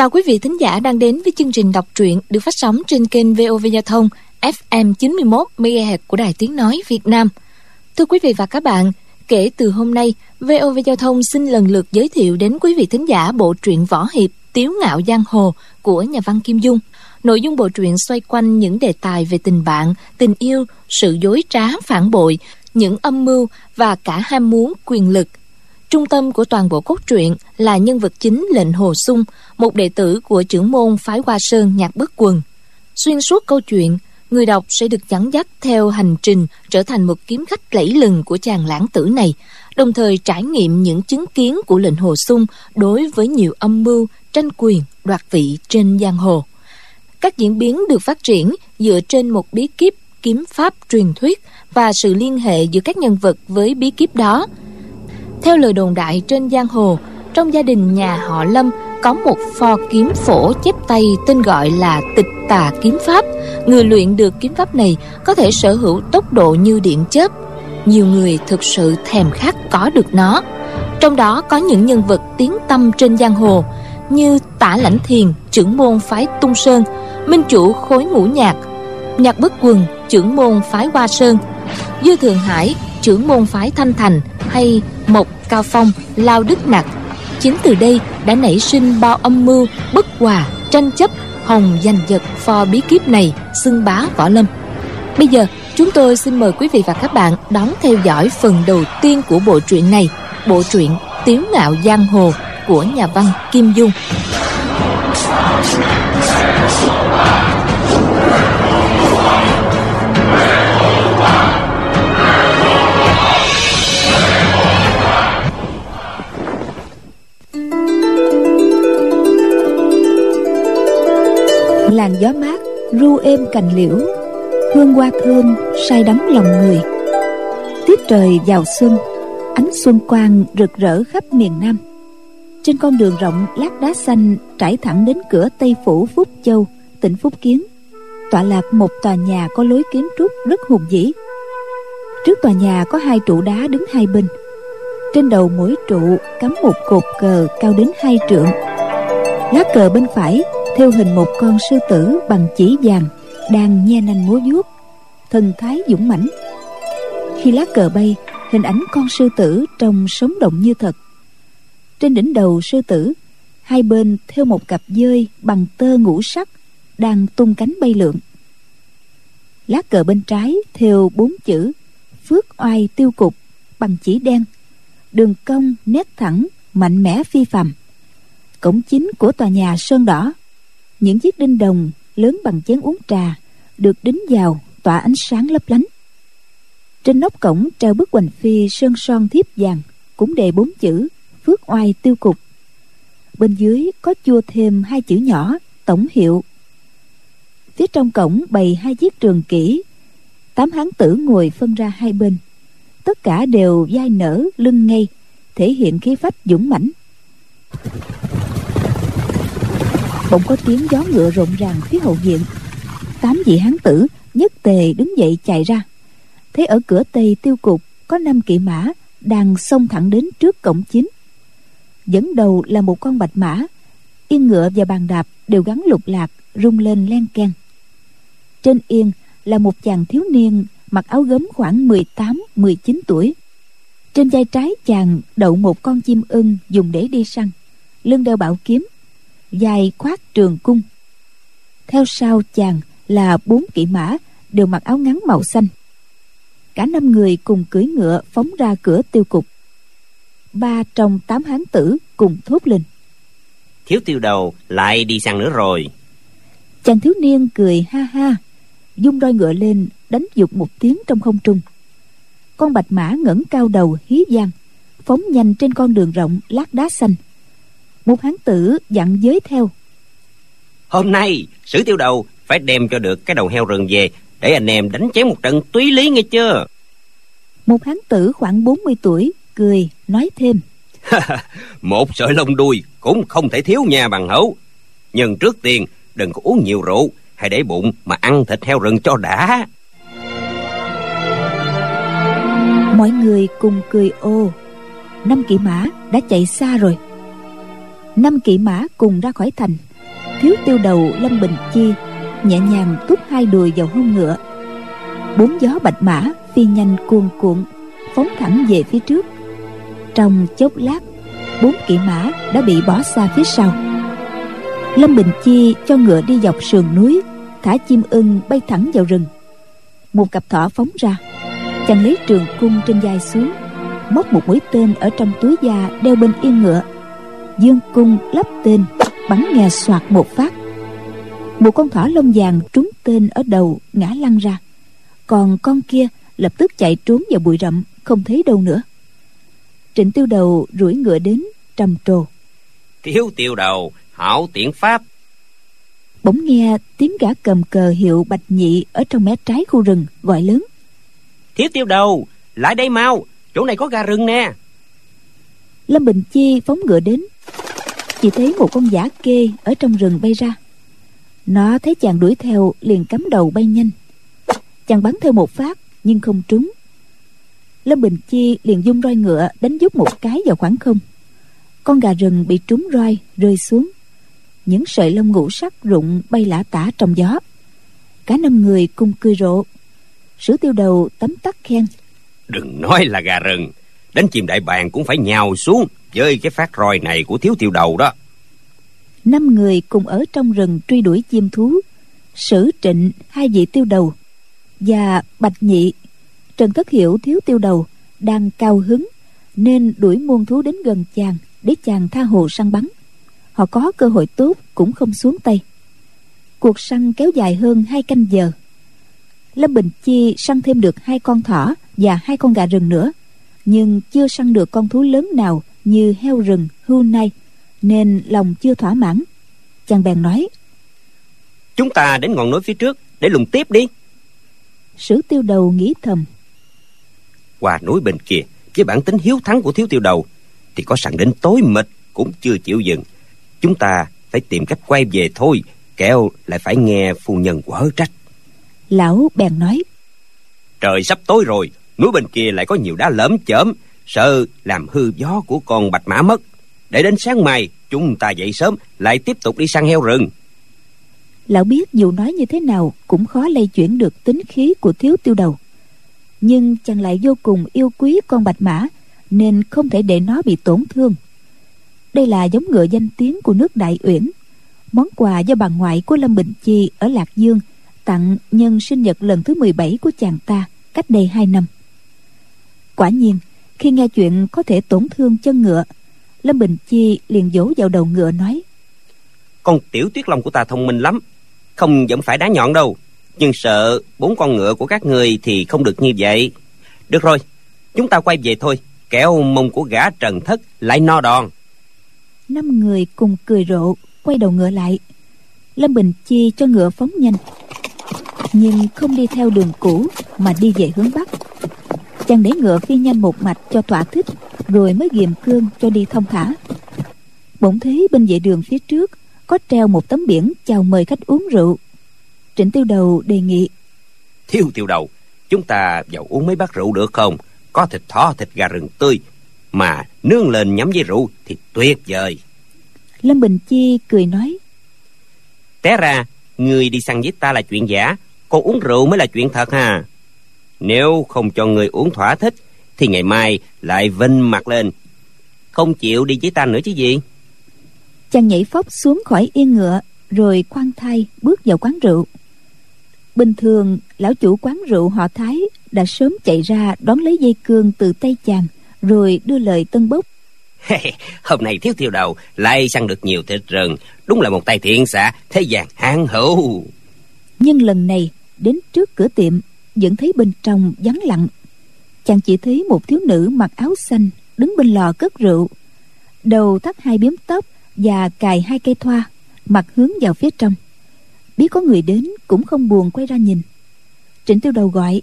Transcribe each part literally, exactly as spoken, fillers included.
Chào quý vị thính giả đang đến với chương trình đọc truyện được phát sóng trên kênh vê o vê Giao thông ép em chín mươi mốt mê ga héc của Đài Tiếng Nói Việt Nam. Thưa quý vị và các bạn, kể từ hôm nay, vê o vê Giao thông xin lần lượt giới thiệu đến quý vị thính giả bộ truyện võ hiệp Tiếu Ngạo Giang Hồ của nhà văn Kim Dung. Nội dung bộ truyện xoay quanh những đề tài về tình bạn, tình yêu, sự dối trá, phản bội, những âm mưu và cả ham muốn quyền lực. Trung tâm của toàn bộ cốt truyện là nhân vật chính Lệnh Hồ Sung, một đệ tử của trưởng môn phái Hoa Sơn Nhạc Bất Quần. Xuyên suốt câu chuyện, người đọc sẽ được dẫn dắt theo hành trình trở thành một kiếm khách lẫy lừng của chàng lãng tử này, đồng thời trải nghiệm những chứng kiến của Lệnh Hồ Sung đối với nhiều âm mưu, tranh quyền, đoạt vị trên giang hồ. Các diễn biến được phát triển dựa trên một bí kíp kiếm pháp truyền thuyết và sự liên hệ giữa các nhân vật với bí kíp đó. Theo lời đồn đại trên giang hồ, trong gia đình nhà họ Lâm có một pho kiếm phổ chép tay tên gọi là Tịch Tà Kiếm Pháp. Người luyện được kiếm pháp này có thể sở hữu tốc độ như điện chớp. Nhiều người thực sự thèm khát có được nó. Trong đó có những nhân vật tiếng tăm trên giang hồ như Tả Lãnh Thiền, trưởng môn phái Tung Sơn, minh chủ khối Ngũ Nhạc, Nhạc Bất Quần, trưởng môn phái Hoa Sơn, Dư Thượng Hải, trưởng môn phái Thanh Thành, hay Mộc Cao Phong, Lao Đức Nặc. Chính từ đây đã nảy sinh bao âm mưu, bất hòa, tranh chấp, hòng giành giật pho bí kíp này xưng bá võ lâm. Bây giờ chúng tôi xin mời quý vị và các bạn đón theo dõi phần đầu tiên của bộ truyện này, bộ truyện Tiếu Ngạo Giang Hồ của nhà văn Kim Dung. Làn gió mát ru êm cành liễu, hương hoa thơm say đắm lòng người. Tiết trời vào xuân, ánh xuân quang rực rỡ khắp miền Nam. Trên con đường rộng lát đá xanh trải thẳng đến cửa Tây Phủ Phúc Châu, tỉnh Phúc Kiến, tọa lạc một tòa nhà có lối kiến trúc rất hùng vĩ. Trước tòa nhà có hai trụ đá đứng hai bên. Trên đầu mỗi trụ cắm một cột cờ cao đến hai trượng. Lá cờ bên phải thêu hình một con sư tử bằng chỉ vàng đang nhe nanh múa vuốt, thần thái dũng mãnh. Khi lá cờ bay, hình ảnh con sư tử trông sống động như thật. Trên đỉnh đầu sư tử, hai bên thêu một cặp dơi bằng tơ ngũ sắc đang tung cánh bay lượn. Lá cờ bên trái thêu bốn chữ Phước Oai Tiêu Cục bằng chỉ đen, đường cong nét thẳng, mạnh mẽ phi phàm. Cổng chính của tòa nhà sơn đỏ, những chiếc đinh đồng lớn bằng chén uống trà được đính vào tỏa ánh sáng lấp lánh. Trên nóc cổng treo bức hoành phi sơn son thiếp vàng, cũng đề bốn chữ Phước Oai Tiêu Cục. Bên dưới có chua thêm hai chữ nhỏ tổng hiệu. Phía trong cổng bày hai chiếc trường kỷ, tám hán tử ngồi phân ra hai bên, tất cả đều vai nở lưng ngay, thể hiện khí phách dũng mãnh. Bỗng có tiếng gió ngựa rộn ràng phía hậu viện. Tám vị hán tử nhất tề đứng dậy chạy ra. Thấy ở cửa Tây Tiêu Cục có năm kỵ mã đang xông thẳng đến trước cổng chính. Dẫn đầu là một con bạch mã, yên ngựa và bàn đạp đều gắn lục lạc rung lên len keng. Trên yên là một chàng thiếu niên mặc áo gấm khoảng mười tám mười chín tuổi. Trên vai trái chàng đậu một con chim ưng dùng để đi săn, lưng đeo bảo kiếm, vai khoác trường cung. Theo sau chàng là bốn kỵ mã đều mặc áo ngắn màu xanh. Cả năm người cùng cưỡi ngựa phóng ra cửa Tiêu Cục. Ba trong tám hán tử cùng thốt lên: Thiếu Tiêu Đầu lại đi săn nữa rồi. Chàng thiếu niên cười ha ha, vung roi ngựa lên đánh giục một tiếng trong không trung. Con bạch mã ngẩng cao đầu hí vang, phóng nhanh trên con đường rộng lát đá xanh. Một hán tử dặn giới theo: Hôm nay Sử Tiêu Đầu phải đem cho được cái đầu heo rừng về, để anh em đánh chém một trận túy lý nghe chưa. Một hán tử khoảng bốn mươi tuổi cười nói thêm: Một sợi lông đuôi cũng không thể thiếu nha bằng hữu. Nhưng trước tiên đừng có uống nhiều rượu, hãy để bụng mà ăn thịt heo rừng cho đã. Mọi người cùng cười ồ. Năm kỵ mã đã chạy xa rồi. Năm kỵ mã cùng ra khỏi thành, Thiếu tiêu đầu Lâm Bình Chi nhẹ nhàng tút hai đùi vào hông ngựa. Bốn gió bạch mã phi nhanh cuồn cuộn, phóng thẳng về phía trước. Trong chốc lát, bốn kỵ mã đã bị bỏ xa phía sau. Lâm Bình Chi cho ngựa đi dọc sườn núi, thả chim ưng bay thẳng vào rừng. Một cặp thỏ phóng ra, chàng lấy trường cung trên vai xuống, móc một mũi tên ở trong túi da đeo bên yên ngựa, dương cung lắp tên, bắn nghe soạt một phát. Một con thỏ lông vàng trúng tên ở đầu, ngã lăn ra, còn con kia lập tức chạy trốn vào bụi rậm, không thấy đâu nữa. Trịnh Tiêu Đầu duỗi ngựa đến, trầm trồ: Thiếu tiêu đầu, hảo tiễn pháp. Bỗng nghe tiếng gã cầm cờ hiệu Bạch Nhị ở trong mé trái khu rừng gọi lớn: Thiếu tiêu đầu, lại đây mau, chỗ này có gà rừng nè. Lâm Bình Chi phóng ngựa đến, chỉ thấy một con dã kê ở trong rừng bay ra. Nó thấy chàng đuổi theo liền cắm đầu bay nhanh. Chàng bắn theo một phát nhưng không trúng. Lâm Bình Chi liền dung roi ngựa đánh giúp một cái vào khoảng không. Con gà rừng bị trúng roi rơi xuống, những sợi lông ngũ sắc rụng bay lả tả trong gió. Cả năm người cùng cười rộ. Sử Tiêu Đầu tấm tắc khen: Đừng nói là gà rừng, đánh chim đại bàng cũng phải nhào xuống với cái phát roi này của thiếu tiêu đầu đó. Năm người cùng ở trong rừng truy đuổi chim thú. Sử, Trịnh, hai vị tiêu đầu và Bạch Nhị, Trần Thất hiểu thiếu tiêu đầu đang cao hứng nên đuổi muôn thú đến gần chàng để chàng tha hồ săn bắn. Họ có cơ hội tốt cũng không xuống tay. Cuộc săn kéo dài hơn hai canh giờ. Lâm Bình Chi săn thêm được hai con thỏ và hai con gà rừng nữa, nhưng chưa săn được con thú lớn nào như heo rừng, hươu nai, nên lòng chưa thỏa mãn. Chàng bèn nói: Chúng ta đến ngọn núi phía trước để lùng tiếp đi. Sử Tiêu Đầu nghĩ thầm: Qua núi bên kia, với bản tính hiếu thắng của thiếu tiêu đầu thì có săn đến tối mịt cũng chưa chịu dừng. Chúng ta phải tìm cách quay về thôi, kẻo lại phải nghe phu nhân quở trách. Lão bèn nói: Trời sắp tối rồi, núi bên kia lại có nhiều đá lởm chởm, sợ làm hư gió của con bạch mã mất. Để đến sáng mai chúng ta dậy sớm lại tiếp tục đi săn heo rừng. Lão biết dù nói như thế nào cũng khó lay chuyển được tính khí của thiếu tiêu đầu, nhưng chàng lại vô cùng yêu quý con bạch mã nên không thể để nó bị tổn thương. Đây là giống ngựa danh tiếng của nước Đại Uyển, món quà do bà ngoại của Lâm Bình Chi ở Lạc Dương tặng nhân sinh nhật lần thứ mười bảy của chàng ta cách đây hai năm. Quả nhiên, khi nghe chuyện có thể tổn thương chân ngựa, Lâm Bình Chi liền vỗ vào đầu ngựa nói: Con tiểu tuyết long của ta thông minh lắm, không vẫn phải đá nhọn đâu, nhưng sợ bốn con ngựa của các người thì không được như vậy. Được rồi, chúng ta quay về thôi, kẻo mông của gã Trần Thất lại no đòn. Năm người cùng cười rộ quay đầu ngựa lại. Lâm Bình Chi cho ngựa phóng nhanh, nhưng không đi theo đường cũ mà đi về hướng bắc. Chàng để ngựa phi nhanh một mạch cho thỏa thích, rồi mới ghiềm cương cho đi thông thả. Bỗng thấy bên vệ đường phía trước có treo một tấm biển chào mời khách uống rượu. Trịnh Tiêu Đầu đề nghị: Thiếu tiêu đầu, chúng ta vào uống mấy bát rượu được không? Có thịt thỏ, thịt gà rừng tươi, mà nướng lên nhắm với rượu thì tuyệt vời. Lâm Bình Chi cười nói: Té ra người đi săn với ta là chuyện giả, còn uống rượu mới là chuyện thật ha. Nếu không cho người uống thỏa thích thì ngày mai lại vinh mặt lên, không chịu đi với ta nữa chứ gì. Chàng nhảy phóc xuống khỏi yên ngựa, rồi khoan thai bước vào quán rượu. Bình thường lão chủ quán rượu họ Thái đã sớm chạy ra đón lấy dây cương từ tay chàng, rồi đưa lời tân bốc: Hôm nay thiếu tiêu đầu lại săn được nhiều thịt rừng, đúng là một tay thiện xạ, thế gian hãn hữu. Nhưng lần này đến trước cửa tiệm vẫn thấy bên trong vắng lặng. Chàng chỉ thấy một thiếu nữ mặc áo xanh đứng bên lò cất rượu, đầu thắt hai biếm tóc và cài hai cây thoa, mặt hướng vào phía trong. Biết có người đến cũng không buồn quay ra nhìn. Trịnh Tiêu Đầu gọi: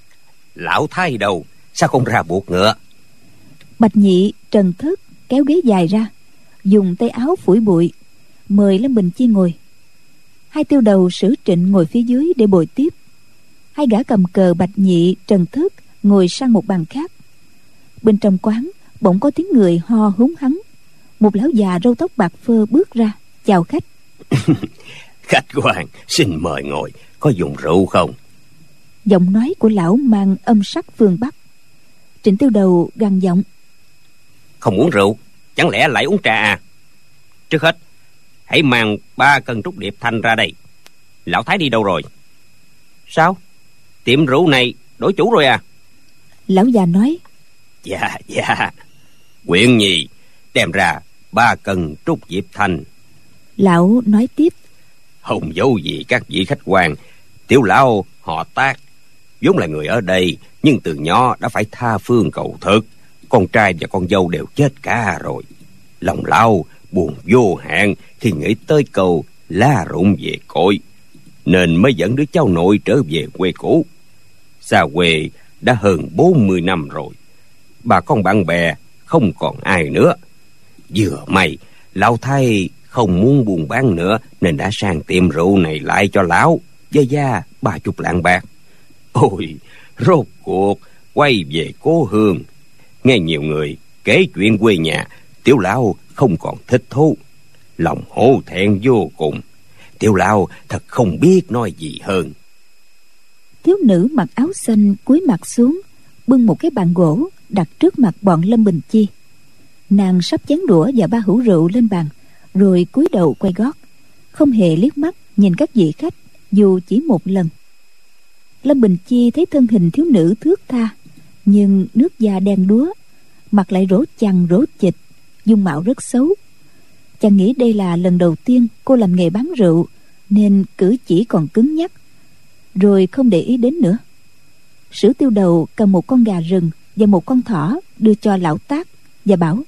Lão Thái đâu, sao không ra buộc ngựa? Bạch Nhị, Trần Thất kéo ghế dài ra, dùng tay áo phủi bụi, mời Lâm Bình Chi ngồi. Hai tiêu đầu Sử, Trịnh ngồi phía dưới để bồi tiếp. Hai gã cầm cờ Bạch Nhị, Trần Thất ngồi sang một bàn khác. Bên trong quán bỗng có tiếng người ho húng hắng. Một lão già râu tóc bạc phơ bước ra chào khách: Khách quan xin mời ngồi, có dùng rượu không? Giọng nói của lão mang âm sắc phương Bắc. Trịnh Tiêu Đầu gằn giọng: Không uống rượu, chẳng lẽ lại uống trà à? Trước hết hãy mang ba cân trúc điệp thanh ra đây. Lão Thái đi đâu rồi? Sao? Tiệm rượu này đổi chủ rồi à? Lão già nói: Dạ dạ. Quyện Nhi đem ra ba cân trúc diệp thanh. Lão nói tiếp: Không giấu gì các vị khách quan, tiểu lão họ Tác, vốn là người ở đây, nhưng từ nhỏ đã phải tha phương cầu thực. Con trai và con dâu đều chết cả rồi. Lòng lão buồn vô hạn khi nghĩ tới câu lá rụng về cội, nên mới dẫn đứa cháu nội trở về quê cũ. Xa quê đã hơn bốn mươi năm rồi, bà con bạn bè không còn ai nữa. Vừa may lão Thái không muốn buôn bán nữa, nên đã sang tiệm rượu này lại cho lão với giá ba chục lạng bạc. Ôi, rốt cuộc quay về cố hương. Nghe nhiều người kể chuyện quê nhà, tiểu lão không còn thích thú, lòng hổ thẹn vô cùng. Tiểu lão thật không biết nói gì hơn. Thiếu nữ mặc áo xanh cúi mặt xuống, bưng một cái bàn gỗ đặt trước mặt bọn Lâm Bình Chi. Nàng sắp chén đũa và ba hũ rượu lên bàn, rồi cúi đầu quay gót, không hề liếc mắt nhìn các vị khách dù chỉ một lần. Lâm Bình Chi thấy thân hình thiếu nữ thướt tha, nhưng nước da đen đúa, mặt lại rỗ chằng rỗ chịch, dung mạo rất xấu. Chàng nghĩ đây là lần đầu tiên cô làm nghề bán rượu, nên cử chỉ còn cứng nhắc, rồi không để ý đến nữa. Sử Tiêu Đầu cầm một con gà rừng và một con thỏ đưa cho lão Tác và bảo: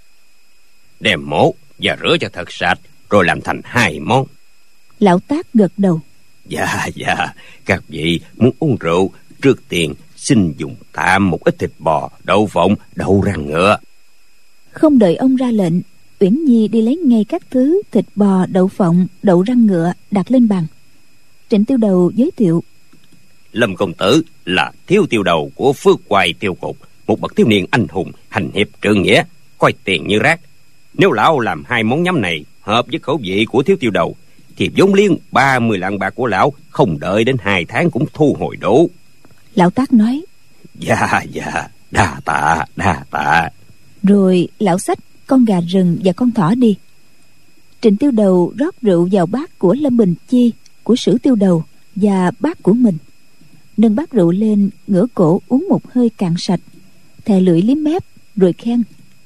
Đem mổ và rửa cho thật sạch, rồi làm thành hai món. Lão Tác gật đầu: Dạ dạ. Các vị muốn uống rượu, trước tiên xin dùng tạm một ít thịt bò, đậu phộng, đậu răng ngựa. Không đợi ông ra lệnh, Uyển Nhi đi lấy ngay các thứ thịt bò, đậu phộng, đậu răng ngựa đặt lên bàn. Trịnh Tiêu Đầu giới thiệu: Lâm công tử là thiếu tiêu đầu của Phước Hoài Tiêu Cục, một bậc thiếu niên anh hùng, hành hiệp trượng nghĩa, coi tiền như rác. Nếu lão làm hai món nhắm này hợp với khẩu vị của thiếu tiêu đầu, thì vốn liếng ba mươi lạng bạc của lão không đợi đến hai tháng cũng thu hồi đủ. Lão Tác nói: Dạ dạ, đa tạ đa tạ. Rồi lão xách con gà rừng và con thỏ đi. Trịnh Tiêu Đầu rót rượu vào bát của Lâm Bình Chi, của Sử Tiêu Đầu và bát của mình, nâng bát rượu lên, ngửa cổ uống một hơi cạn sạch, thè lưỡi liếm mép rồi khen: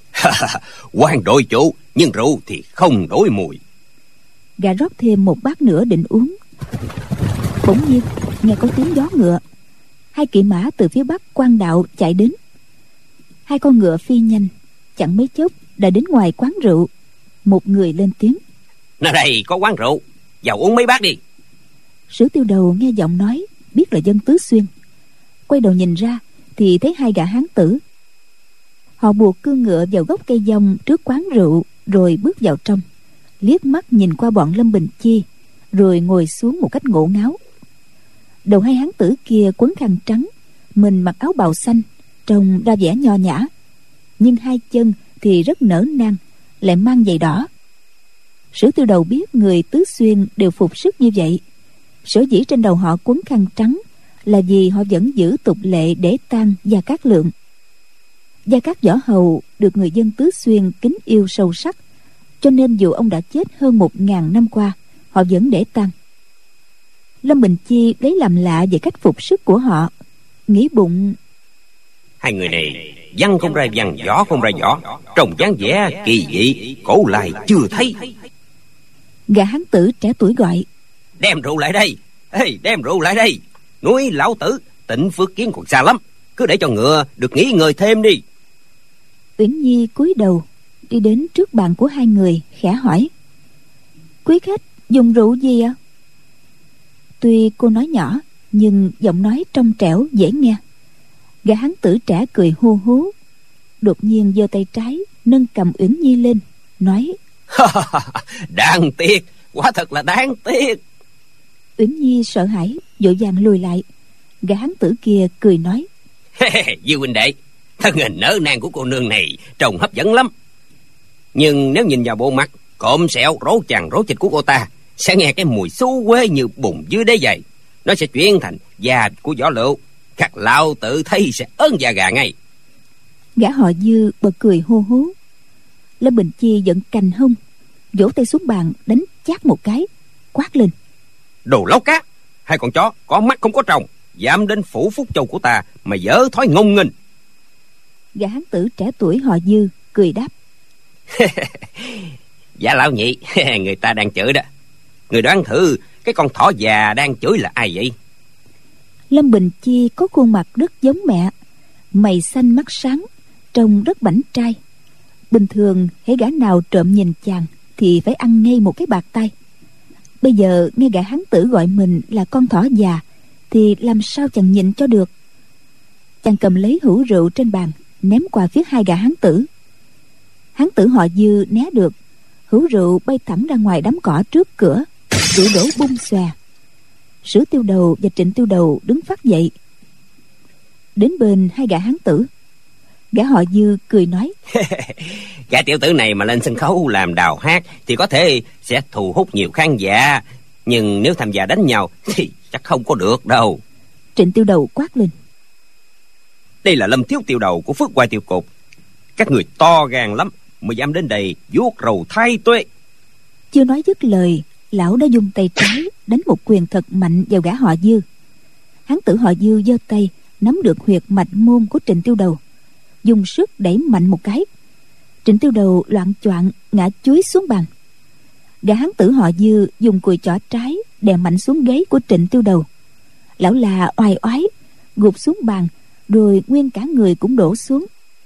Quan đổi chủ, nhưng rượu thì không đổi mùi. Gã rót thêm một bát nữa định uống. Bỗng nhiên nghe có tiếng gió ngựa, hai kỵ mã từ phía bắc quan đạo chạy đến. Hai con ngựa phi nhanh, chẳng mấy chốc đã đến ngoài quán rượu. Một người lên tiếng: Nơi đây có quán rượu, vào uống mấy bát đi. Sử Tiêu Đầu nghe giọng nói biết là dân Tứ Xuyên, quay đầu nhìn ra thì thấy hai gã hán tử. Họ buộc cương ngựa vào gốc cây dông trước quán rượu, rồi bước vào trong, liếc mắt nhìn qua bọn Lâm Bình Chi, rồi ngồi xuống một cách ngổ ngáo. Đầu hai hán tử kia quấn khăn trắng, mình mặc áo bào xanh, trông ra vẻ nho nhã, nhưng hai chân thì rất nở nang, lại mang giày đỏ. Sử Tiêu Đầu biết người Tứ Xuyên đều phục sức như vậy. Sở dĩ trên đầu họ quấn khăn trắng là vì họ vẫn giữ tục lệ để tang Gia Cát Lượng. Gia Cát Võ Hầu được người dân Tứ Xuyên kính yêu sâu sắc, cho nên dù ông đã chết hơn một ngàn năm qua, họ vẫn để tang. Lâm Bình Chi lấy làm lạ về cách phục sức của họ, nghĩ bụng: Hai người này văn không ra văn, võ không ra võ, trông dáng vẻ kỳ dị, cổ lai chưa thấy. Gã hán tử trẻ tuổi gọi: Đem rượu lại đây, hey, đem rượu lại đây. Núi lão tử Tịnh Phước Kiến còn xa lắm, cứ để cho ngựa được nghỉ ngơi thêm đi. Uyển Nhi cúi đầu đi đến trước bàn của hai người, khẽ hỏi: Quý khách dùng rượu gì ạ? Tuy cô nói nhỏ, nhưng giọng nói trong trẻo dễ nghe. Gã hán tử trẻ cười hu hú, đột nhiên giơ tay trái nâng cầm Uyển Nhi lên, nói: Đáng tiếc, quả thật là đáng tiếc. Uyển Nhi sợ hãi vội vàng lùi lại. Gã hán tử kia cười nói: Dư huynh đệ, thân hình nở nang của cô nương này trông hấp dẫn lắm, nhưng nếu nhìn vào bộ mặt cộm sẹo rố chằng rố chịch của cô ta sẽ nghe cái mùi xú quế như bùn dưới đế giày. Nó sẽ chuyển thành da của võ lựu. Các lão tự thấy sẽ ớn da gà ngay. Gã họ Dư bật cười hô hố. Lâm Bình Chi giận cành hông, vỗ tay xuống bàn đánh chát một cái, quát lên: Đồ láo cá, hai con chó có mắt không có tròng, dám đến phủ Phúc Châu của ta mà dở thói ngông nghênh. Gã hán tử trẻ tuổi họ Dư cười đáp: Dạ lão nhị, người ta đang chửi đó. Người đoán thử cái con thỏ già đang chửi là ai vậy? Lâm Bình Chi có khuôn mặt rất giống mẹ, mày xanh mắt sáng, trông rất bảnh trai. Bình thường hễ gã nào trộm nhìn chàng thì phải ăn ngay một cái bạt tay. Bây giờ nghe gã hán tử gọi mình là con thỏ già thì làm sao chàng nhịn cho được. Chàng cầm lấy hũ rượu trên bàn ném qua phía hai gã hán tử. Hán tử họ Dư né được, hũ rượu bay thẳng ra ngoài đám cỏ trước cửa, rượu đổ bung xòe. Sử Tiêu Đầu và Trịnh Tiêu Đầu đứng phát dậy, đến bên hai gã hán tử. Gã họ Dư cười nói: Gã tiểu tử này mà lên sân khấu làm đào hát thì có thể sẽ thu hút nhiều khán giả, nhưng nếu tham gia đánh nhau thì chắc không có được đâu. Trịnh Tiêu Đầu quát lên: Đây là Lâm thiếu tiêu đầu của Phước Hoài Tiêu Cục. Các người to gan lắm mới dám đến đây vuốt râu thái tuế. Chưa nói dứt lời, lão đã dùng tay trái đánh một quyền thật mạnh vào gã họ Dư. Hán tử họ Dư giơ tay nắm được huyệt mạch môn của Trịnh Tiêu Đầu, dùng sức đẩy mạnh một cái. Trịnh Tiêu Đầu loạng choạng ngã chuối xuống bàn. Gã hán tử họ Dư dùng cùi chỏ trái đè mạnh xuống gáy của Trịnh Tiêu Đầu. Lão là oai oái gục xuống bàn, rồi nguyên cả người cũng đổ xuống.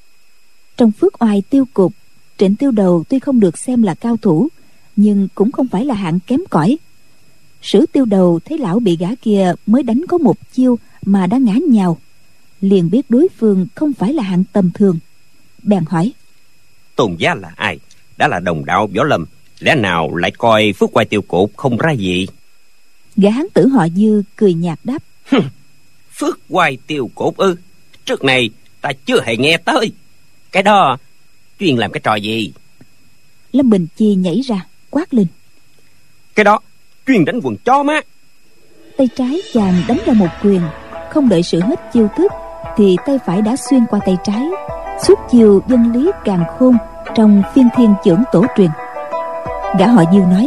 Trong Phước Oai Tiêu Cục, Trịnh Tiêu Đầu tuy không được xem là cao thủ, nhưng cũng không phải là hạng kém cỏi. Sử Tiêu Đầu thấy lão bị gã kia mới đánh có một chiêu mà đã ngã nhào, liền biết đối phương không phải là hạng tầm thường, bèn hỏi: Tôn giá là ai? Đã là đồng đạo võ lâm, lẽ nào lại coi Phước Hoài Tiêu Cục không ra gì? Gã hán tử họ Dư cười nhạt đáp: Phước Hoài Tiêu Cục ư? Trước này ta chưa hề nghe tới. Cái đó chuyên làm cái trò gì? Lâm Bình Chi nhảy ra quát lên: Cái đó chuyên đánh quần chó má. Tay trái chàng đánh ra một quyền, không đợi sự hết chiêu thức thì tay phải đã xuyên qua tay trái, xuất chiêu dân lý càn khôn trong Phiên Thiên Chưởng tổ truyền. Gã họ Dư nói: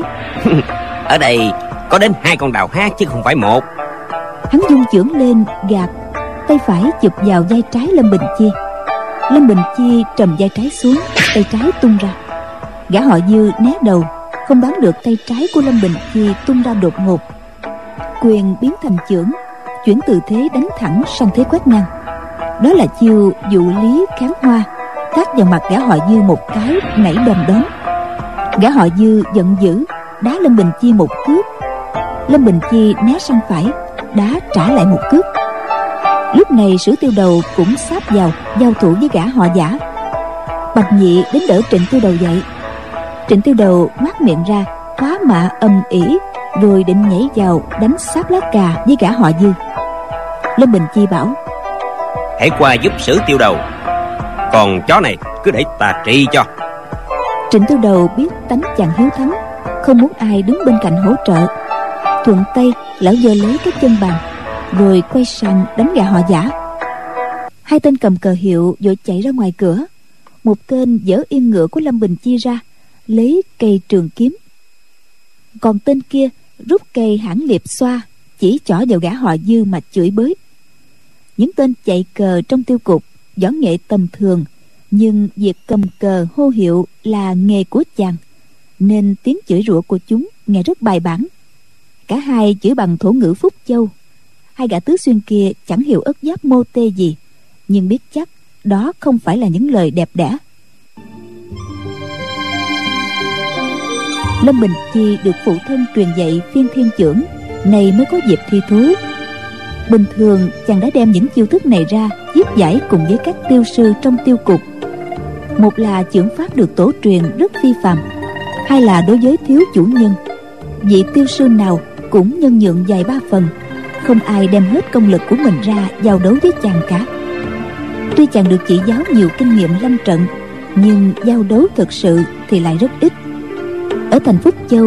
Ở đây có đến hai con đào hát chứ không phải một. Hắn dung chưởng lên gạt, tay phải chụp vào vai trái Lâm Bình Chi. Lâm Bình Chi trầm vai trái xuống, tay trái tung ra. Gã họ Dư né đầu, không đoán được tay trái của Lâm Bình Chi tung ra đột ngột. Quyền biến thành chưởng, chuyển từ thế đánh thẳng sang thế quét ngang. Đó là chiêu dụ lý kháng hoa, tát vào mặt gã họ Dư một cái nảy đom đóm. Gã họ Dư giận dữ đá Lâm Bình Chi một cước. Lâm Bình Chi né sang phải, đá trả lại một cước. Lúc này Sử Tiêu Đầu cũng sáp vào giao thủ với gã họ Giả. Bạch Nhị đến đỡ Trịnh Tiêu Đầu dậy. Trịnh Tiêu Đầu ngoác miệng ra, khóa mạ âm ỉ, rồi định nhảy vào đánh sáp lá cà với gã họ Dư. Lâm Bình Chi bảo: Hãy qua giúp Sử Tiêu Đầu, còn chó này cứ để ta trị cho. Trịnh Tiêu Đầu biết tánh chàng hiếu thắng, không muốn ai đứng bên cạnh hỗ trợ. Thuận tay lão giơ lấy cái chân bàn, rồi quay sang đánh gã họ Giả. Hai tên cầm cờ hiệu vội chạy ra ngoài cửa. Một tên giở yên ngựa của Lâm Bình Chi ra, lấy cây trường kiếm. Còn tên kia rút cây hãn liệp xoa, chỉ chỏ vào gã họ Dư mà chửi bới. Những tên chạy cờ trong tiêu cục võ nghệ tầm thường, nhưng việc cầm cờ hô hiệu là nghề của chàng, nên tiếng chửi rủa của chúng nghe rất bài bản. Cả hai chửi bằng thổ ngữ Phúc Châu. Hai gã tứ xuyên kia chẳng hiểu ất giáp mô tê gì, nhưng biết chắc đó không phải là những lời đẹp đẽ. Lâm Bình Chi được phụ thân truyền dạy Phiên Thiên Chưởng, này mới có dịp thi thố. Bình thường chàng đã đem những chiêu thức này ra giết giải cùng với các tiêu sư trong tiêu cục. Một là chưởng pháp được tổ truyền rất phi phàm, hai là đối với thiếu chủ nhân, vị tiêu sư nào cũng nhân nhượng vài ba phần, không ai đem hết công lực của mình ra giao đấu với chàng cả. Tuy chàng được chỉ giáo nhiều kinh nghiệm lâm trận, nhưng giao đấu thực sự thì lại rất ít. Ở thành Phúc Châu,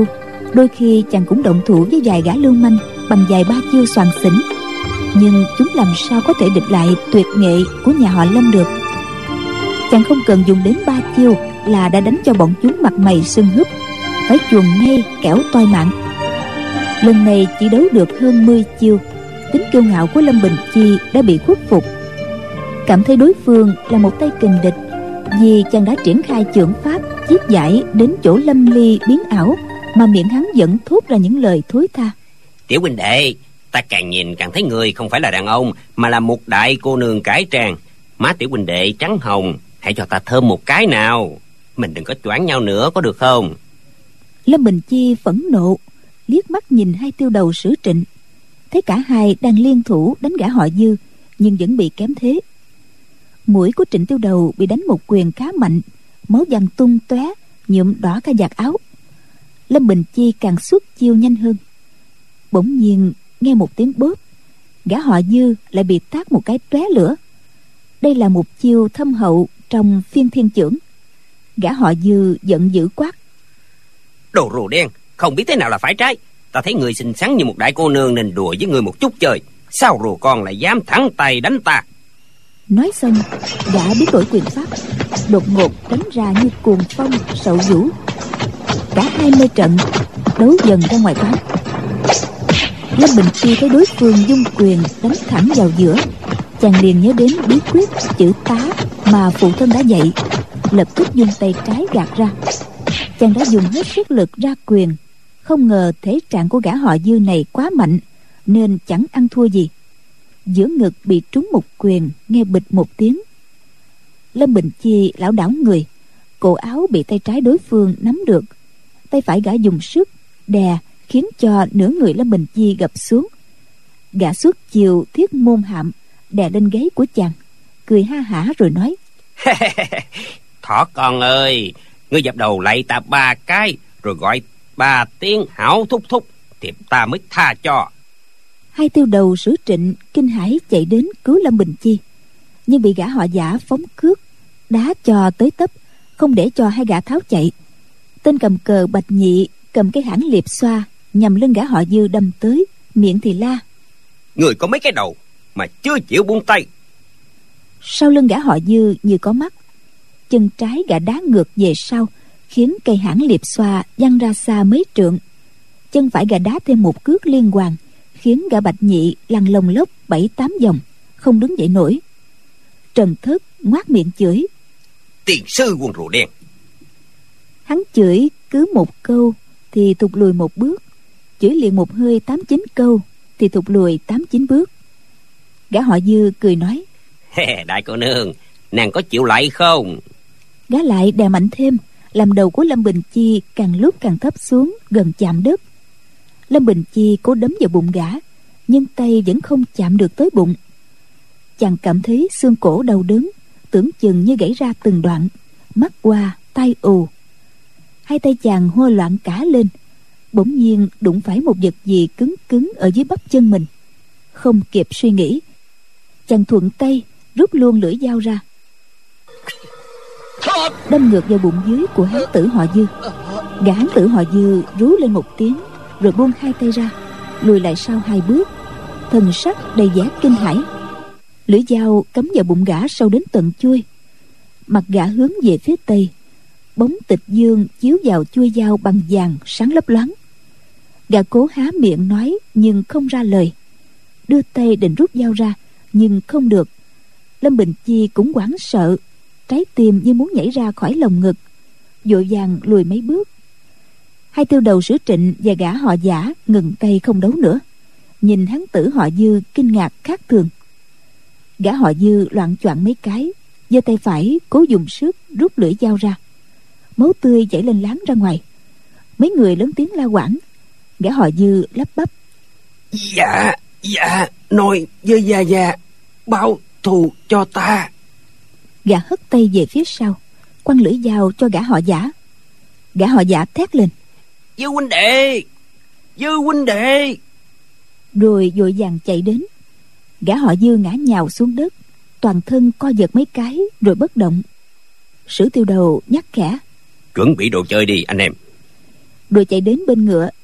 Đôi khi chàng cũng động thủ với vài gã lưu manh bằng vài ba chiêu xoàng xỉnh, nhưng chúng làm sao có thể địch lại tuyệt nghệ của nhà họ Lâm được. Chàng không cần dùng đến ba chiêu là đã đánh cho bọn chúng mặt mày sưng húp, phải chuồn ngay kẻo toi mạng. Lần này chỉ đấu được hơn mười chiêu, tính kiêu ngạo của Lâm Bình Chi đã bị khuất phục. Cảm thấy đối phương là một tay kình địch, vì chàng đã triển khai chưởng pháp chiết giải đến chỗ lâm ly biến ảo, mà miệng hắn vẫn thốt ra những lời thối tha. Tiểu huynh đệ, ta càng nhìn càng thấy người không phải là đàn ông, mà là một đại cô nương cải trang. Má tiểu huynh đệ trắng hồng, hãy cho ta thơm một cái nào. Mình đừng có choáng nhau nữa, có được không? Lâm Bình Chi phẫn nộ, liếc mắt nhìn hai tiêu đầu Sử Trịnh, thấy cả hai đang liên thủ đánh gã họ Dư, nhưng vẫn bị kém thế. Mũi của Trịnh tiêu đầu bị đánh một quyền khá mạnh, máu văng tung tóe, nhuộm đỏ cả vạt áo. Lâm Bình Chi càng xuất chiêu nhanh hơn. Bỗng nhiên nghe một tiếng bóp, gã họ Dư lại bị tát một cái tóe lửa. Đây là một chiêu thâm hậu trong Phiên Thiên Chưởng. Gã họ Dư giận dữ quát: Đồ rùa đen, không biết thế nào là phải trái. Ta thấy người xinh xắn như một đại cô nương nên đùa với người một chút chơi. Sao rùa con lại dám thẳng tay đánh ta? Nói xong, gã biến đổi quyền pháp, đột ngột đánh ra như cuồng phong sậu vũ. Cả hai mê trận, đấu dần ra ngoài quán. Lâm Bình Chi thấy đối phương dung quyền đánh thẳng vào giữa, chàng liền nhớ đến bí quyết chữ tá mà phụ thân đã dạy, lập tức dùng tay trái gạt ra. Chàng đã dùng hết sức lực ra quyền, không ngờ thể trạng của gã họ Dư này quá mạnh nên chẳng ăn thua gì. Giữa ngực bị trúng một quyền, nghe bịch một tiếng. Lâm Bình Chi lảo đảo người, cổ áo bị tay trái đối phương nắm được, tay phải gã dùng sức đè, khiến cho nửa người Lâm Bình Chi gập xuống. Gã xuất chiều thiết môn hạm đè lên gáy của chàng, cười ha hả rồi nói: Thỏ con ơi, ngươi dập đầu lạy ta ba cái, rồi gọi ba tiếng hảo thúc thúc, thì ta mới tha cho. Hai tiêu đầu Sử Trịnh kinh hãi chạy đến cứu Lâm Bình Chi, nhưng bị gã họ Giả phóng cước đá cho tới tấp, không để cho hai gã tháo chạy. Tên cầm cờ Bạch Nhị cầm cái hãng liệp xoa nhằm lưng gã họ Dư đâm tới, miệng thì la: Người có mấy cái đầu mà chưa chịu buông tay. Sau lưng gã họ Dư như có mắt, chân trái gã đá ngược về sau, khiến cây hãng liệp xoa văng ra xa mấy trượng. Chân phải gã đá thêm một cước liên hoàn, khiến gã Bạch Nhị lăn lông lốc bảy tám vòng, không đứng dậy nổi. Trần Thất ngoác miệng chửi: Tiền sư quần rùa đen. Hắn chửi cứ một câu thì thụt lùi một bước, chửi liền một hơi tám chín câu thì thụt lùi tám chín bước. Gã họ Dư cười nói: Đại cô nương, nàng có chịu lại không? Gã lại đè mạnh thêm, làm đầu của Lâm Bình Chi càng lúc càng thấp xuống, gần chạm đất. Lâm Bình Chi cố đấm vào bụng gã, nhưng tay vẫn không chạm được tới bụng. Chàng cảm thấy xương cổ đau đớn, tưởng chừng như gãy ra từng đoạn, mắt qua tai ù. Hai tay chàng hô loạn cả lên, bỗng nhiên đụng phải một vật gì cứng cứng ở dưới bắp chân mình. Không kịp suy nghĩ, chàng thuận tay rút luôn lưỡi dao ra, đâm ngược vào bụng dưới của hán tử họ Dư. Gã hán tử họ Dư rú lên một tiếng, rồi buông hai tay ra, lùi lại sau hai bước, thần sắc đầy vẻ kinh hãi. Lưỡi dao cắm vào bụng gã sâu đến tận chuôi. Mặt gã hướng về phía tây, bóng tịch dương chiếu vào chuôi dao bằng vàng sáng lấp loáng. Gã cố há miệng nói nhưng không ra lời, đưa tay định rút dao ra nhưng không được. Lâm Bình Chi cũng hoảng sợ, trái tim như muốn nhảy ra khỏi lồng ngực, vội vàng lùi mấy bước. Hai tiêu đầu Sử Trịnh và gã họ Giả ngừng tay không đấu nữa, nhìn hán tử họ Dư kinh ngạc khác thường. Gã họ Dư loạng choạng mấy cái, giơ tay phải cố dùng sức rút lưỡi dao ra, máu tươi chảy lên láng ra ngoài. Mấy người lớn tiếng la quảng. Gã họ Dư lắp bắp: Dạ, dạ, nói với gia gia báo thù cho ta. Gã hất tay về phía sau, quăng lưỡi dao cho gã họ Giả. Gã họ Giả thét lên: Dư huynh đệ, Dư huynh đệ, rồi vội vàng chạy đến. Gã họ Dư ngã nhào xuống đất, toàn thân co giật mấy cái rồi bất động. Sử tiêu đầu nhắc khẽ: Chuẩn bị đồ chơi đi anh em. Rồi chạy đến bên ngựa,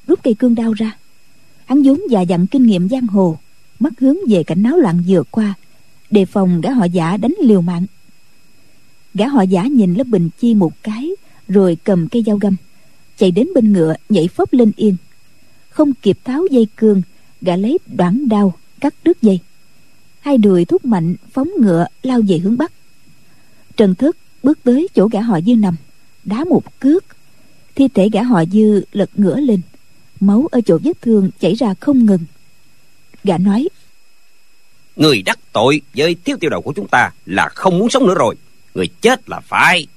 rút cây cương đao ra. Hắn vốn già dặn kinh nghiệm giang hồ, mắt hướng về cảnh náo loạn vừa qua, đề phòng gã họ Giả đánh liều mạng. Gã họ Giả nhìn Lâm Bình Chi một cái, rồi cầm cây dao găm chạy đến bên ngựa, nhảy phốc lên yên. Không kịp tháo dây cương, gã lấy đoản đao cắt đứt dây, hai đùi thúc mạnh phóng ngựa lao về hướng bắc. Trần Thất bước tới chỗ gã họ Dư nằm, đá một cước, thi thể gã họ Dư lật ngửa lên, máu ở chỗ vết thương chảy ra không ngừng. Gã nói: Người đắc tội với Thiếu Tiêu Đầu của chúng ta là không muốn sống nữa rồi. Người chết là phải.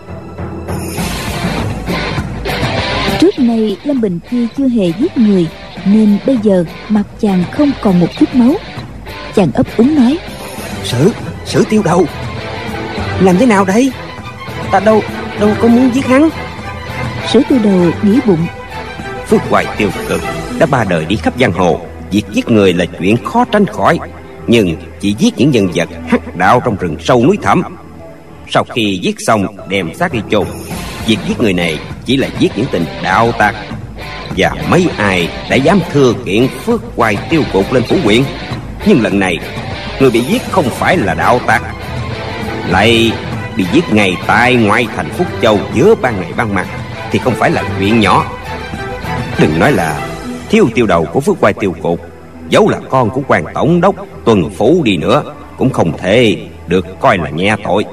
Trước nay Lâm Bình Chi chưa hề giết người, nên bây giờ mặt chàng không còn một chút máu. Chàng ấp úng nói: Sử, Sử Tiêu Đầu, làm thế nào đây? Ta đâu, đâu có muốn giết hắn. Sử Tiêu Đầu nghĩ bụng: Phước Hoài Tiêu Cực đã ba đời đi khắp giang hồ, việc giết người là chuyện khó tránh khỏi, nhưng chỉ giết những nhân vật hắc đạo trong rừng sâu núi thẳm. Sau khi giết xong đem xác đi chôn. Việc giết người này chỉ là giết những tên đạo tặc, và mấy ai đã dám thừa kiện Phước Hoài Tiêu Cục lên phủ huyện. Nhưng lần này người bị giết không phải là đạo tặc, lại bị giết ngay tại ngoại thành Phúc Châu giữa ban ngày ban mặt, thì không phải là chuyện nhỏ. Đừng nói là Thiếu Tiêu Đầu của Phước Hoài Tiêu Cục, dẫu là con của quan tổng đốc tuần phủ đi nữa, cũng không thể được coi là nhẹ tội.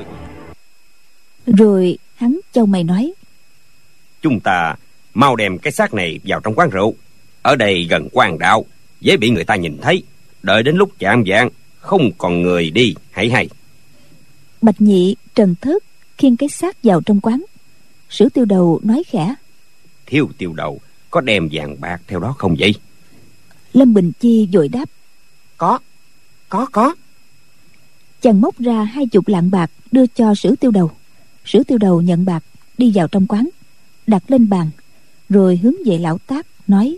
Rồi hắn châu mày nói: Chúng ta mau đem cái xác này vào trong quán rượu. Ở đây gần quan đạo, dễ bị người ta nhìn thấy. Đợi đến lúc chạm vạng không còn người đi hãy hay. Bạch Nhị, Trần Thất khiêng cái xác vào trong quán. Sử Tiêu Đầu nói khẽ: Thiếu Tiêu Đầu có đem vàng bạc theo đó không vậy? Lâm Bình Chi vội đáp: Có, có, có. Chàng móc ra hai chục lạng bạc đưa cho Sử Tiêu Đầu. Sử Tiêu Đầu nhận bạc đi vào trong quán, đặt lên bàn, rồi hướng về lão Tác nói: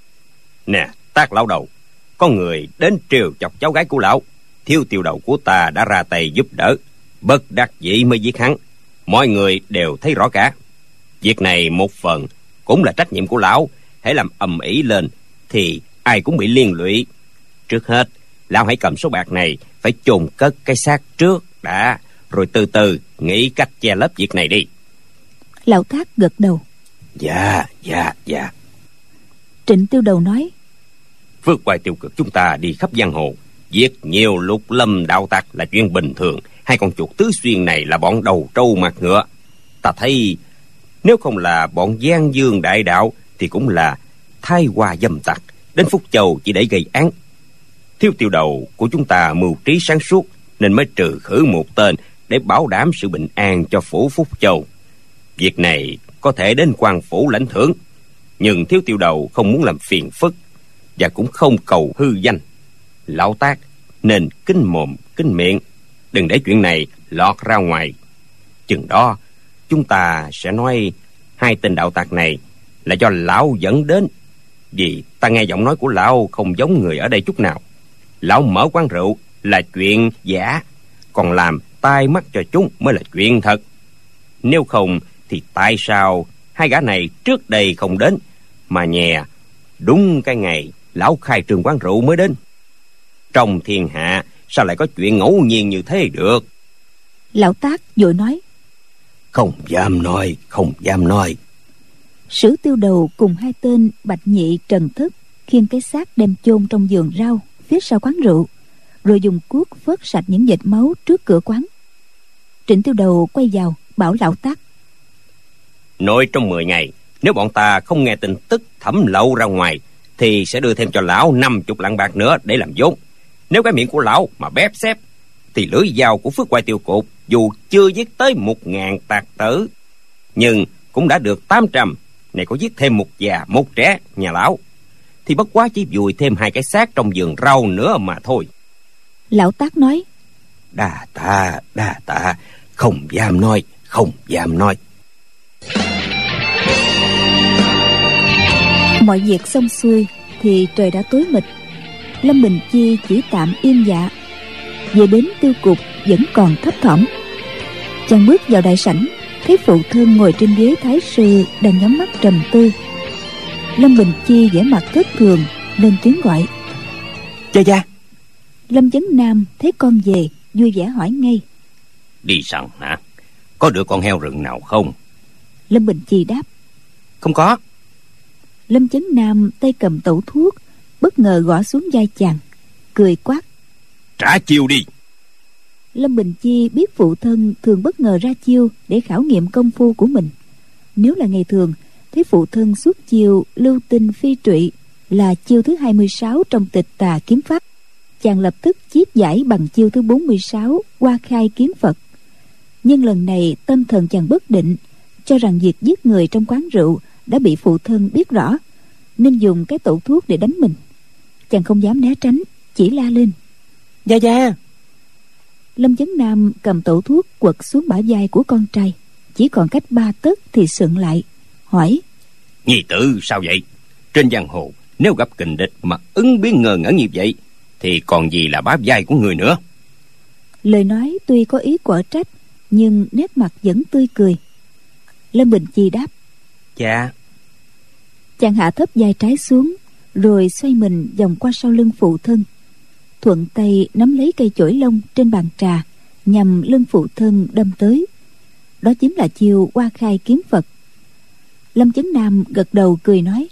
Nè Tác lão đầu, có người đến trêu chọc cháu gái của lão. Thiếu Tiêu Đầu của ta đã ra tay giúp đỡ, bất đắc dĩ mới giết hắn. Mọi người đều thấy rõ cả. Việc này một phần cũng là trách nhiệm của lão. Hãy làm ầm ĩ lên thì ai cũng bị liên lụy. Trước hết lão hãy cầm số bạc này, phải chôn cất cái xác trước đã, rồi từ từ nghĩ cách che lấp việc này đi. Lão Thác gật đầu: Dạ, dạ, dạ. Trịnh Tiêu Đầu nói: Phước Hoài Tiêu Cực chúng ta đi khắp giang hồ, giết nhiều lục lâm đạo tặc là chuyện bình thường. Hai con chuột tứ xuyên này là bọn đầu trâu mặt ngựa. Ta thấy nếu không là bọn Giang Dương đại đạo thì cũng là Thái Hoa dâm tặc, đến Phúc Châu chỉ để gây án. Thiếu Tiêu Đầu của chúng ta mưu trí sáng suốt, nên mới trừ khử một tên để bảo đảm sự bình an cho phủ Phúc Châu. Việc này có thể đến quan phủ lãnh thưởng, nhưng Thiếu Tiêu Đầu không muốn làm phiền phức, và cũng không cầu hư danh. Lão Tác nên kín mồm kín miệng, đừng để chuyện này lọt ra ngoài. Chừng đó chúng ta sẽ nói hai tên đạo tặc này là do lão dẫn đến, vì ta nghe giọng nói của lão không giống người ở đây chút nào. Lão mở quán rượu là chuyện giả, còn làm tai mắt cho chúng mới là chuyện thật. Nếu không thì tại sao hai gã này trước đây không đến, mà nhè đúng cái ngày lão khai trương quán rượu mới đến? Trong thiên hạ sao lại có chuyện ngẫu nhiên như thế được? Lão Tác vội nói: Không dám nói, không dám nói. Sử Tiêu Đầu cùng hai tên Bạch Nhị, Trần Thất khiêng cái xác đem chôn trong vườn rau phía sau quán rượu, rồi dùng cuốc vớt sạch những vệt máu trước cửa quán. Trịnh Tiêu Đầu quay vào bảo Lão Tác: Nội trong mười ngày, nếu bọn ta không nghe tin tức thẩm lậu ra ngoài, thì sẽ đưa thêm cho lão năm chục lạng bạc nữa để làm vốn. Nếu cái miệng của lão mà bép xép, thì lưỡi dao của Phước Hoài Tiêu Cục dù chưa giết tới một ngàn tặc tử, nhưng cũng đã được tám trăm. Này có giết thêm một già một trẻ nhà lão, thì bất quá chỉ vùi thêm hai cái xác trong vườn rau nữa mà thôi. Lão Tác nói: Đa tạ, đa tạ, không dám nói, không dám nói. Mọi việc xong xuôi thì trời đã tối mịt. Lâm Bình Chi chỉ tạm yên dạ. Về đến Tiêu Cục vẫn còn thấp thỏm. Chàng bước vào đại sảnh, thấy phụ thân ngồi trên ghế thái sư đang nhắm mắt trầm tư. Lâm Bình Chi vẻ mặt thất thường, lên tiếng gọi: Gia Gia. Lâm Chấn Nam thấy con về, vui vẻ hỏi ngay: Đi săn hả? Có được con heo rừng nào không? Lâm Bình Chi đáp: Không có. Lâm Chấn Nam tay cầm tẩu thuốc, bất ngờ gõ xuống vai chàng, cười quát: Trả chiêu đi. Lâm Bình Chi biết phụ thân thường bất ngờ ra chiêu để khảo nghiệm công phu của mình. Nếu là ngày thường, thấy phụ thân xuất chiêu lưu tinh phi trụy là chiêu thứ hai mươi sáu trong tịch Tà Kiếm Pháp, chàng lập tức chiết giải bằng chiêu thứ bốn mươi sáu Hoa Khai Kiếm Phật. Nhưng lần này tâm thần chàng bất định, cho rằng việc giết người trong quán rượu đã bị phụ thân biết rõ, nên dùng cái tẩu thuốc để đánh mình. Chàng không dám né tránh, chỉ la lên: Gia Gia. Lâm Chấn Nam cầm tẩu thuốc quật xuống bả vai của con trai, chỉ còn cách ba tấc thì sượng lại, hỏi: Nhi tử sao vậy? Trên giang hồ nếu gặp kình địch mà ứng biến ngờ ngẩn như vậy thì còn gì là bá vai của người nữa. Lời nói tuy có ý quở trách, nhưng nét mặt vẫn tươi cười. Lâm Bình Chi đáp: Dạ. Chàng hạ thấp vai trái xuống, rồi xoay mình vòng qua sau lưng phụ thân, thuận tay nắm lấy cây chổi lông trên bàn trà, nhằm lưng phụ thân đâm tới. Đó chính là chiêu Hoa Khai Kiếm Phật. Lâm Chấn Nam gật đầu cười nói: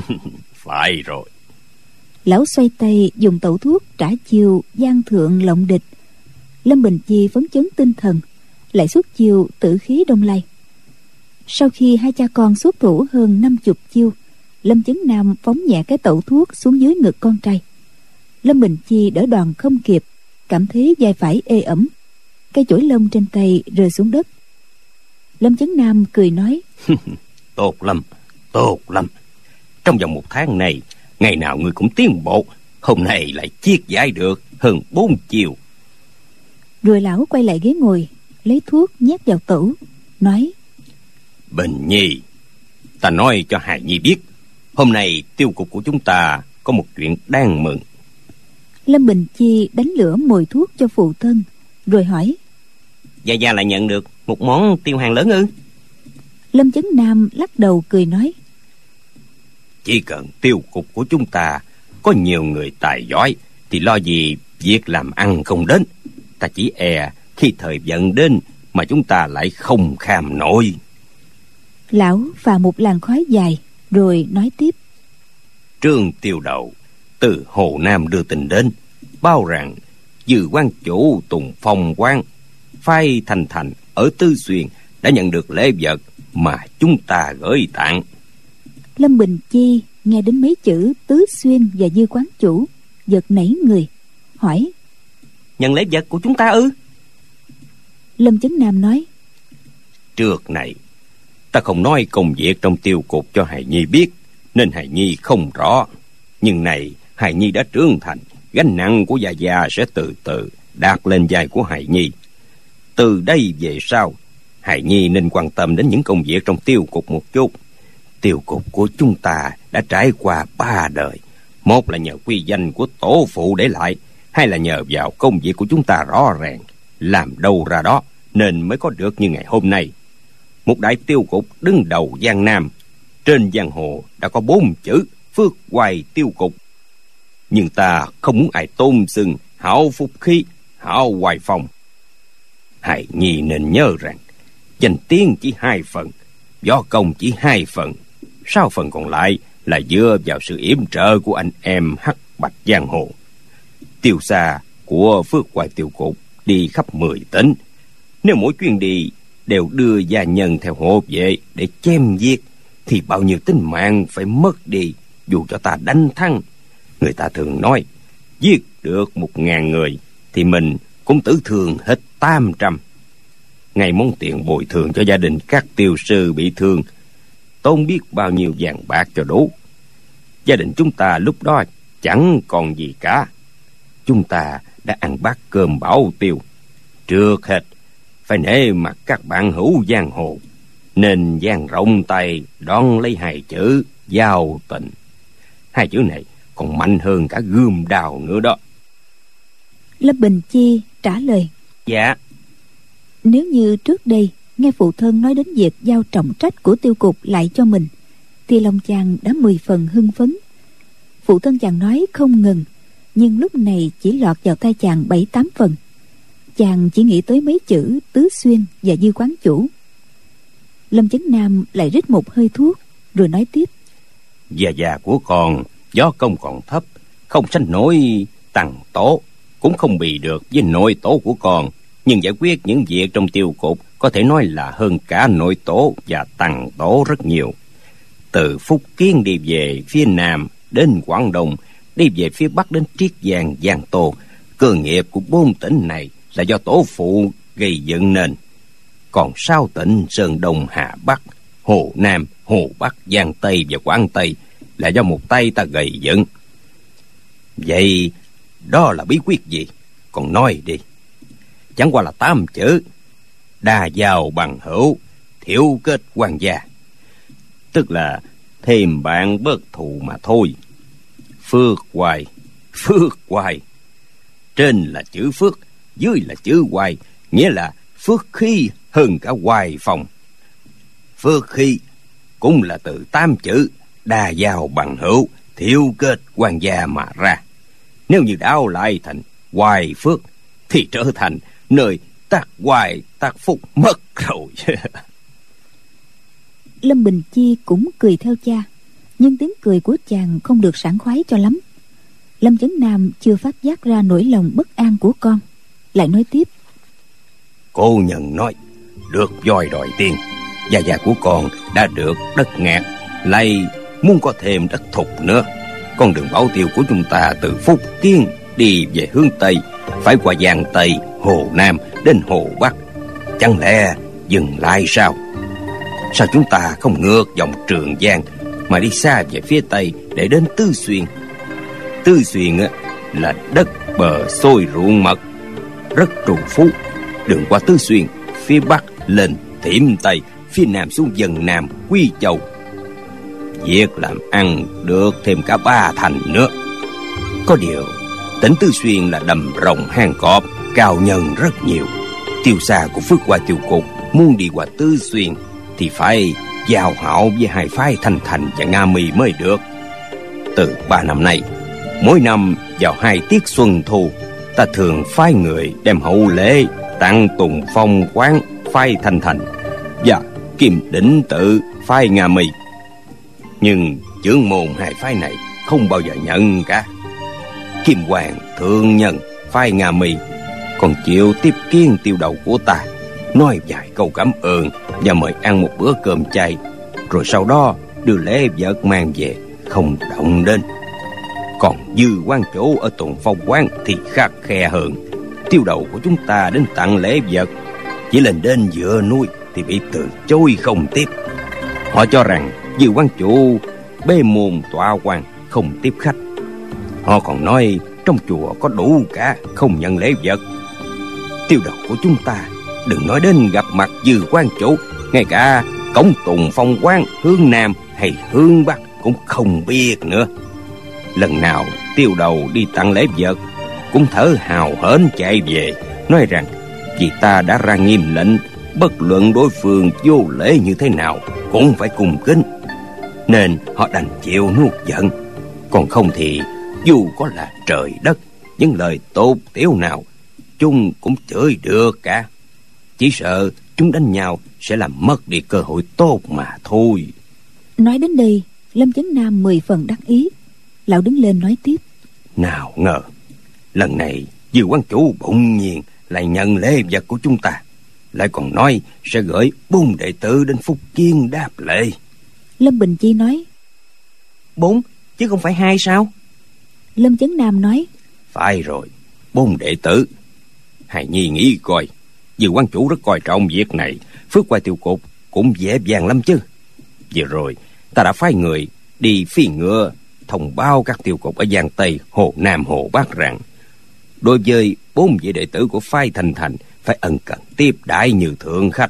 Phải rồi. Lão xoay tay dùng tẩu thuốc trả chiêu Giang Thượng Lộng Địch. Lâm Bình Chi phấn chấn tinh thần, lại xuất chiêu Tử Khí Đông Lai. Sau khi hai cha con xuất thủ hơn năm chục chiêu, Lâm Chấn Nam phóng nhẹ cái tẩu thuốc xuống dưới ngực con trai. Lâm Bình Chi đỡ đòn không kịp, cảm thấy vai phải ê ẩm, cây chổi lông trên tay rơi xuống đất. Lâm Chấn Nam cười nói: Tốt lắm, tốt lắm. Trong vòng một tháng này, ngày nào ngươi cũng tiến bộ. Hôm nay lại chiết giải được hơn bốn chiều. Rồi lão quay lại ghế ngồi, lấy thuốc nhét vào tủ, nói: Bình Nhi, ta nói cho Hài Nhi biết, hôm nay tiêu cục của chúng ta có một chuyện đáng mừng. Lâm Bình Chi đánh lửa mồi thuốc cho phụ thân, rồi hỏi: Gia Gia lại nhận được một món tiêu hàng lớn ư? Lâm Chấn Nam lắc đầu cười nói: Chỉ cần tiêu cục của chúng ta có nhiều người tài giỏi thì lo gì việc làm ăn không đến. Ta chỉ e khi thời vận đến mà chúng ta lại không kham nổi. Lão phà một làn khói dài, rồi nói tiếp: Trương Tiêu Đầu từ Hồ Nam đưa tin đến, bao rằng Dư quan chủ Tùng Phong Quán phái Thành Thành ở Tư Xuyên đã nhận được lễ vật mà chúng ta gửi tặng. Lâm Bình Chi nghe đến mấy chữ Tứ Xuyên và Dư quán chủ, giật nảy người, hỏi: Nhận lễ vật của chúng ta ư? Lâm Chấn Nam nói: Trước này ta không nói công việc trong tiêu cục cho Hài Nhi biết, nên Hài Nhi không rõ. Nhưng này Hài Nhi đã trưởng thành, gánh nặng của Gia Gia sẽ từ từ đạp lên vai của Hài Nhi. Từ đây về sau, Hài Nhi nên quan tâm đến những công việc trong tiêu cục một chút. Tiêu cục của chúng ta đã trải qua ba đời. Một là nhờ quy danh của tổ phụ để lại, hai là nhờ vào công việc của chúng ta rõ ràng, làm đâu ra đó nên mới có được như ngày hôm nay. Một đại tiêu cục đứng đầu Giang Nam, trên giang hồ đã có bốn chữ Phước Hoài Tiêu Cục. Nhưng ta không muốn ai tôn xưng Hạo Phục Khí, Hạo Hoài Phong. Hài Nhi nên nhớ rằng danh tiếng chỉ hai phần, võ công chỉ hai phần, sáu phần còn lại là dựa vào sự yểm trợ của anh em hắc bạch giang hồ. Tiêu xa của Phước Hoài Tiêu Cục đi khắp mười tỉnh. Nếu mỗi chuyến đi đều đưa gia nhân theo hộ vệ để chém giết, thì bao nhiêu tính mạng phải mất đi dù cho ta đánh thắng. Người ta thường nói, giết được một ngàn người thì mình cũng tử thương hết tám trăm. Ngày món tiền bồi thường cho gia đình các tiêu sư bị thương, tốn biết bao nhiêu vàng bạc cho đủ. Gia đình chúng ta lúc đó chẳng còn gì cả. Chúng ta đã ăn bát cơm bảo tiêu. Trước hết phải nể mặt các bạn hữu giang hồ, nên dang rộng tay đón lấy hai chữ giao tình. Hai chữ này còn mạnh hơn cả gươm đào nữa đó. Lâm Bình Chi trả lời: Dạ. Nếu như trước đây nghe phụ thân nói đến việc giao trọng trách của tiêu cục lại cho mình, thì lòng chàng đã mười phần hưng phấn. Phụ thân chàng nói không ngừng, nhưng lúc này chỉ lọt vào tay chàng bảy tám phần. Chàng chỉ nghĩ tới mấy chữ Tứ Xuyên và Dư quán chủ. Lâm Chấn Nam lại rít một hơi thuốc rồi nói tiếp: Già già của con gió công còn thấp, không sánh nổi Tằng Tố, cũng không bì được với nội tổ của con, nhưng giải quyết những việc trong tiêu cục có thể nói là hơn cả nội tổ và Tằng Tố rất nhiều. Từ Phúc Kiến đi về phía Nam đến Quảng Đông, đi về phía Bắc đến Triết Giang, Giang Tô, cơ nghiệp của bốn tỉnh này là do tổ phụ gây dựng nên. Còn sáu tỉnh Sơn Đông, Hà Bắc, Hồ Nam, Hồ Bắc, Giang Tây và Quảng Tây là do một tay ta gây dựng. Vậy đó là bí quyết gì? Còn nói đi. Chẳng qua là tám chữ: đa giàu bằng hữu, thiểu kết quan gia. Tức là thêm bạn bớt thù mà thôi. Phước hoài, phước hoài. Trên là chữ phước, dưới là chữ hoài, nghĩa là phước khí hơn cả hoài phòng. Phước khí cũng là từ tám chữ đa giàu bằng hữu, thiểu kết quan gia mà ra. Nếu như đảo lại thành hoài phước thì trở thành nơi tác hoài tác phúc mất rồi. Lâm Bình Chi cũng cười theo cha, nhưng tiếng cười của chàng không được sảng khoái cho lắm. Lâm Chấn Nam chưa phát giác ra nỗi lòng bất an của con, lại nói tiếp: Cô nhận nói được voi đòi tiền, gia gia của con đã được đất ngạc, lại muốn có thêm đất thục nữa. Con đường bảo tiêu của chúng ta từ Phúc Kiến đi về hướng Tây phải qua Giang Tây, Hồ Nam đến Hồ Bắc. Chẳng lẽ dừng lại sao? Sao chúng ta không ngược dòng Trường Giang mà đi xa về phía Tây để đến Tứ Xuyên? Tứ Xuyên là đất bờ xôi ruộng mật, rất trù phú. Đường qua Tứ Xuyên, phía Bắc lên Thiểm Tây, phía Nam xuống Dần Nam, Quy Châu. Việc làm ăn được thêm cả ba thành nữa. Có điều tỉnh Tứ Xuyên là đầm rồng hang cọp, cao nhân rất nhiều. Tiêu xa của Phước Hoa tiêu cục muốn đi qua Tứ Xuyên thì phải giao hảo với hai phái Thanh Thành và Nga Mi mới được. Từ ba năm nay, mỗi năm vào hai tiết xuân thu, ta thường phái người đem hậu lễ tặng Tùng Phong quán phái Thanh Thành và Kim Đỉnh Tự phái Nga Mi. Nhưng trưởng môn hai phái này không bao giờ nhận cả. Kim Hoàng thượng nhân phái Nga Mi còn chịu tiếp kiến tiêu đầu của ta, nói vài câu cảm ơn và mời ăn một bữa cơm chay, rồi sau đó đưa lễ vật mang về, không động đến. Còn Dư quan chủ ở Tùng Phong quán thì khắc khe hơn. Tiêu đầu của chúng ta đến tặng lễ vật, chỉ lên đến giữa núi thì bị từ chối không tiếp. Họ cho rằng Dư quan chủ bê môn tọa quan, không tiếp khách. Họ còn nói trong chùa có đủ cả, không nhận lễ vật. Tiêu đầu của chúng ta đừng nói đến gặp mặt Dư quan chủ, ngay cả cổng Tùng Phong quán hướng Nam hay hướng Bắc cũng không biết nữa. Lần nào tiêu đầu đi tặng lễ vật cũng thở hào hớn chạy về, nói rằng vì ta đã ra nghiêm lệnh, bất luận đối phương vô lễ như thế nào cũng phải cung kính, nên họ đành chịu nuốt giận. Còn không thì dù có là trời đất, những lời tốt tiểu nào chúng cũng chửi được cả. Chỉ sợ chúng đánh nhau sẽ làm mất đi cơ hội tốt mà thôi. Nói đến đây, Lâm Chấn Nam mười phần đắc ý. Lão đứng lên nói tiếp: Nào ngờ lần này Dư quan chủ bỗng nhiên lại nhận lễ vật của chúng ta, lại còn nói sẽ gửi bốn đệ tử đến Phúc Kiến đáp lễ. Lâm Bình Chi nói: Bốn chứ không phải hai sao? Lâm Chấn Nam nói: Phải rồi, bốn đệ tử. Hài nhi nghĩ coi, Dư quan chủ rất coi trọng việc này, Phước Hoa tiêu cục cũng dễ dàng lắm chứ. Vừa rồi ta đã phái người đi phi ngựa thông báo các tiêu cục ở Giang Tây, Hồ Nam, Hồ Bắc rằng đối với bốn vị đệ tử của phái Thanh Thành phải ân cần tiếp đãi như thượng khách.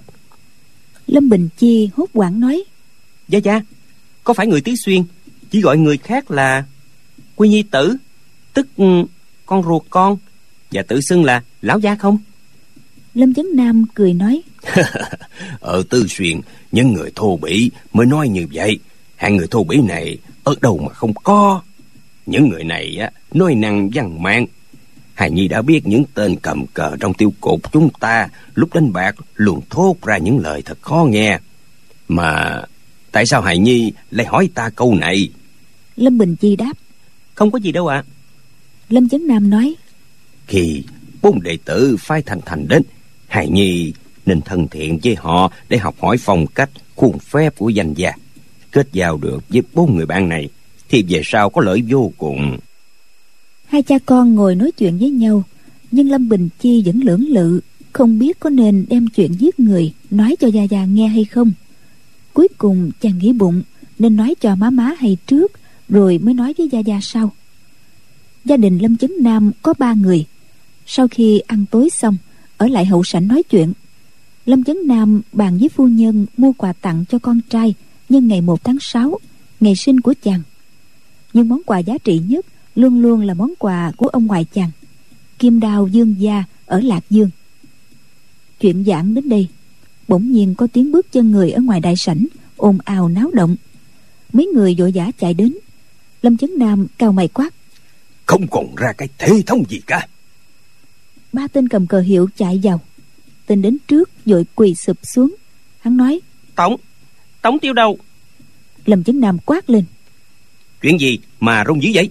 Lâm Bình Chi hốt hoảng nói: Dạ dạ, có phải người Tứ Xuyên chỉ gọi người khác là Quy Nhi tử, tức con ruột con, và tự xưng là lão gia không? Lâm Chấn Nam cười nói: Ở Tứ Xuyên những người thô bỉ mới nói như vậy, Hạng người thô bỉ này ở đâu mà không có. Những người này á, nói năng văn mang. Hài Nhi đã biết những tên cầm cờ trong tiêu cục chúng ta lúc đánh bạc luôn thốt ra những lời thật khó nghe. Mà tại sao Hài Nhi lại hỏi ta câu này? Lâm Bình Chi đáp: Không có gì đâu ạ. À. Lâm Chấn Nam nói: Khi bốn đệ tử phái Thành Thành đến, Hài Nhi nên thân thiện với họ để học hỏi phong cách, khuôn phép của danh gia. Kết giao được với bốn người bạn này thì về sau có lợi vô cùng. Hai cha con ngồi nói chuyện với nhau, nhưng Lâm Bình Chi vẫn lưỡng lự, không biết có nên đem chuyện giết người nói cho Gia Gia nghe hay không. Cuối cùng chàng nghĩ bụng nên nói cho má má hay trước, rồi mới nói với Gia Gia sau. Gia đình Lâm Chấn Nam có ba người. Sau khi ăn tối xong, ở lại hậu sảnh nói chuyện. Lâm Chấn Nam bàn với phu nhân mua quà tặng cho con trai nhân ngày một tháng sáu, ngày sinh của chàng. Nhưng món quà giá trị nhất luôn luôn là món quà của ông ngoại chàng, Kim Đao Dương gia ở Lạc Dương. Chuyện giảng đến đây, bỗng nhiên có tiếng bước chân người ở ngoài đại sảnh, ồn ào náo động. Mấy người vội vã chạy đến. Lâm Chấn Nam cau mày quát: Không còn ra cái thể thống gì cả. Ba tên cầm cờ hiệu chạy vào. Tên đến trước vội quỳ sụp xuống. Hắn nói: Tống, Tống Tiêu đâu? Lâm Chấn Nam quát lên: Chuyện gì mà rung dữ vậy?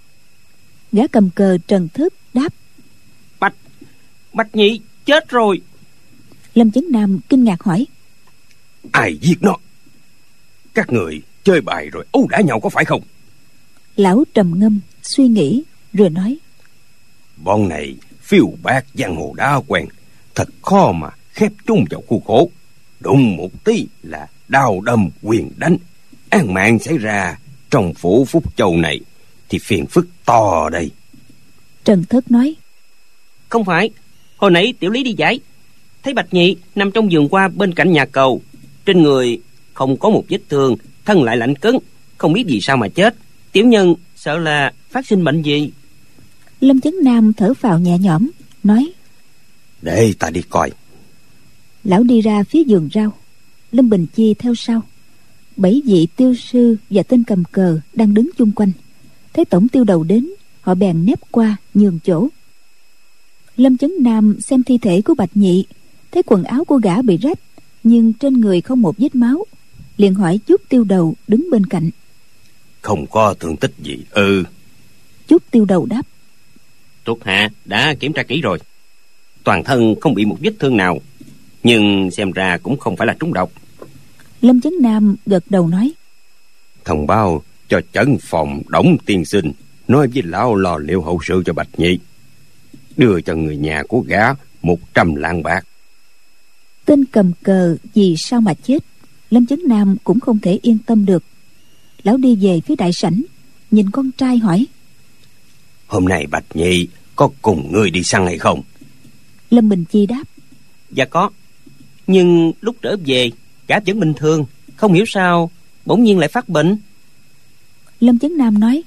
Gã cầm cờ Trần Thức đáp: Bạch, Bạch Nhị chết rồi. Lâm Chấn Nam kinh ngạc hỏi: Ai giết nó? Các người chơi bài rồi ấu đả nhau có phải không? Lão trầm ngâm suy nghĩ rồi nói: Bọn này phiêu bạc giang hồ đã quen, thật khó mà khép chung vào khu khổ. Đụng một tí là đao đâm quyền đánh. Án mạng xảy ra trong phủ Phúc Châu này thì phiền phức to đây. Trần Thất nói: Không phải, hồi nãy tiểu lý đi giải, thấy Bạch Nhị nằm trong vườn hoa bên cạnh nhà cầu, trên người không có một vết thương, thân lại lạnh cứng, không biết vì sao mà chết. Tiểu nhân sợ là phát sinh bệnh gì. Lâm Chấn Nam thở phào nhẹ nhõm nói: Để ta đi coi. Lão đi ra phía vườn rau. Lâm Bình Chi theo sau. Bảy vị tiêu sư và tên cầm cờ đang đứng chung quanh. Thấy tổng tiêu đầu đến, họ bèn nép qua nhường chỗ. Lâm Chấn Nam xem thi thể của Bạch Nhị, thấy quần áo của gã bị rách, nhưng trên người không một vết máu, liền hỏi Chúc Tiêu Đầu đứng bên cạnh: Không có thương tích gì ư? Ừ. Chúc Tiêu Đầu đáp: Thuộc hạ đã kiểm tra kỹ rồi, toàn thân không bị một vết thương nào, nhưng xem ra cũng không phải là trúng độc. Lâm Chấn Nam gật đầu nói: Thông báo cho chấn phòng Đổng tiên sinh nói với lão lo liệu hậu sự cho Bạch Nhị, đưa cho người nhà của gã một trăm lạng bạc. Tên cầm cờ vì sao mà chết, Lâm Chấn Nam cũng không thể yên tâm được. Lão đi về phía đại sảnh, nhìn con trai hỏi: Hôm nay Bạch Nhị có cùng ngươi đi săn hay không? Lâm Bình Chi đáp: Dạ có, nhưng lúc trở về gã vẫn bình thường, không hiểu sao bỗng nhiên lại phát bệnh. Lâm Chấn Nam nói: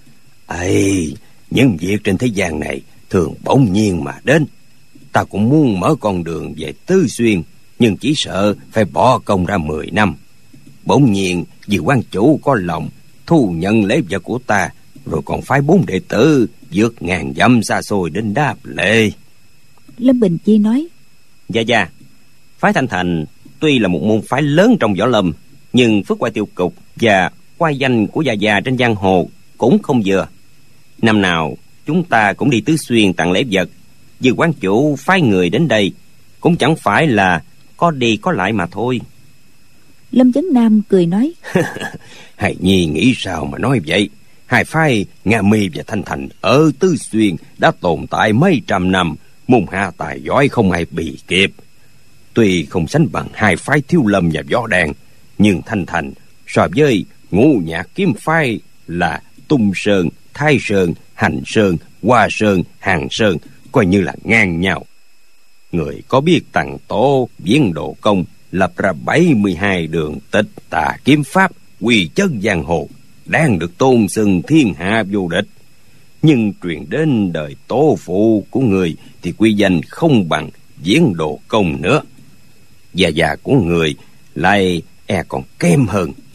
Ây, những việc trên thế gian này thường bỗng nhiên mà đến. Ta cũng muốn mở con đường về Tứ Xuyên, nhưng chỉ sợ phải bỏ công ra mười năm. Bỗng nhiên vì quan chủ có lòng thu nhận lễ vật của ta, rồi còn phái bốn đệ tử vượt ngàn dặm xa xôi đến đáp lễ. Lâm Bình Chi nói: Dạ dạ, phái Thanh Thành tuy là một môn phái lớn trong võ lâm, nhưng phước ngoại tiêu cục và oai danh của già già trên giang hồ cũng không vừa. Năm nào chúng ta cũng đi Tứ Xuyên tặng lễ vật, vì quan chủ phái người đến đây cũng chẳng phải là có đi có lại mà thôi. Lâm Chấn Nam cười nói: Hài Nhi nghĩ sao mà nói vậy? Hai phái Nga Mi và Thanh Thành ở Tứ Xuyên đã tồn tại mấy trăm năm, môn hạ tài giỏi không ai bì kịp. Tuy không sánh bằng hai phái Thiếu Lâm và Võ Đàn, nhưng Thanh Thành so với Ngũ Nhạc kiếm phái là Tung Sơn, Thái Sơn, Hành Sơn, Hoa Sơn, Hàng Sơn coi như là ngang nhau. Người có biết Tằng Tổ Viễn Độ Công lập ra bảy mươi hai đường tịch tà kiếm pháp quy chân giang hồ, đang được tôn xưng thiên hạ vô địch. Nhưng truyền đến đời tổ phụ của người thì quy danh không bằng Viễn Độ Công nữa. Già già của người lại e còn kém hơn.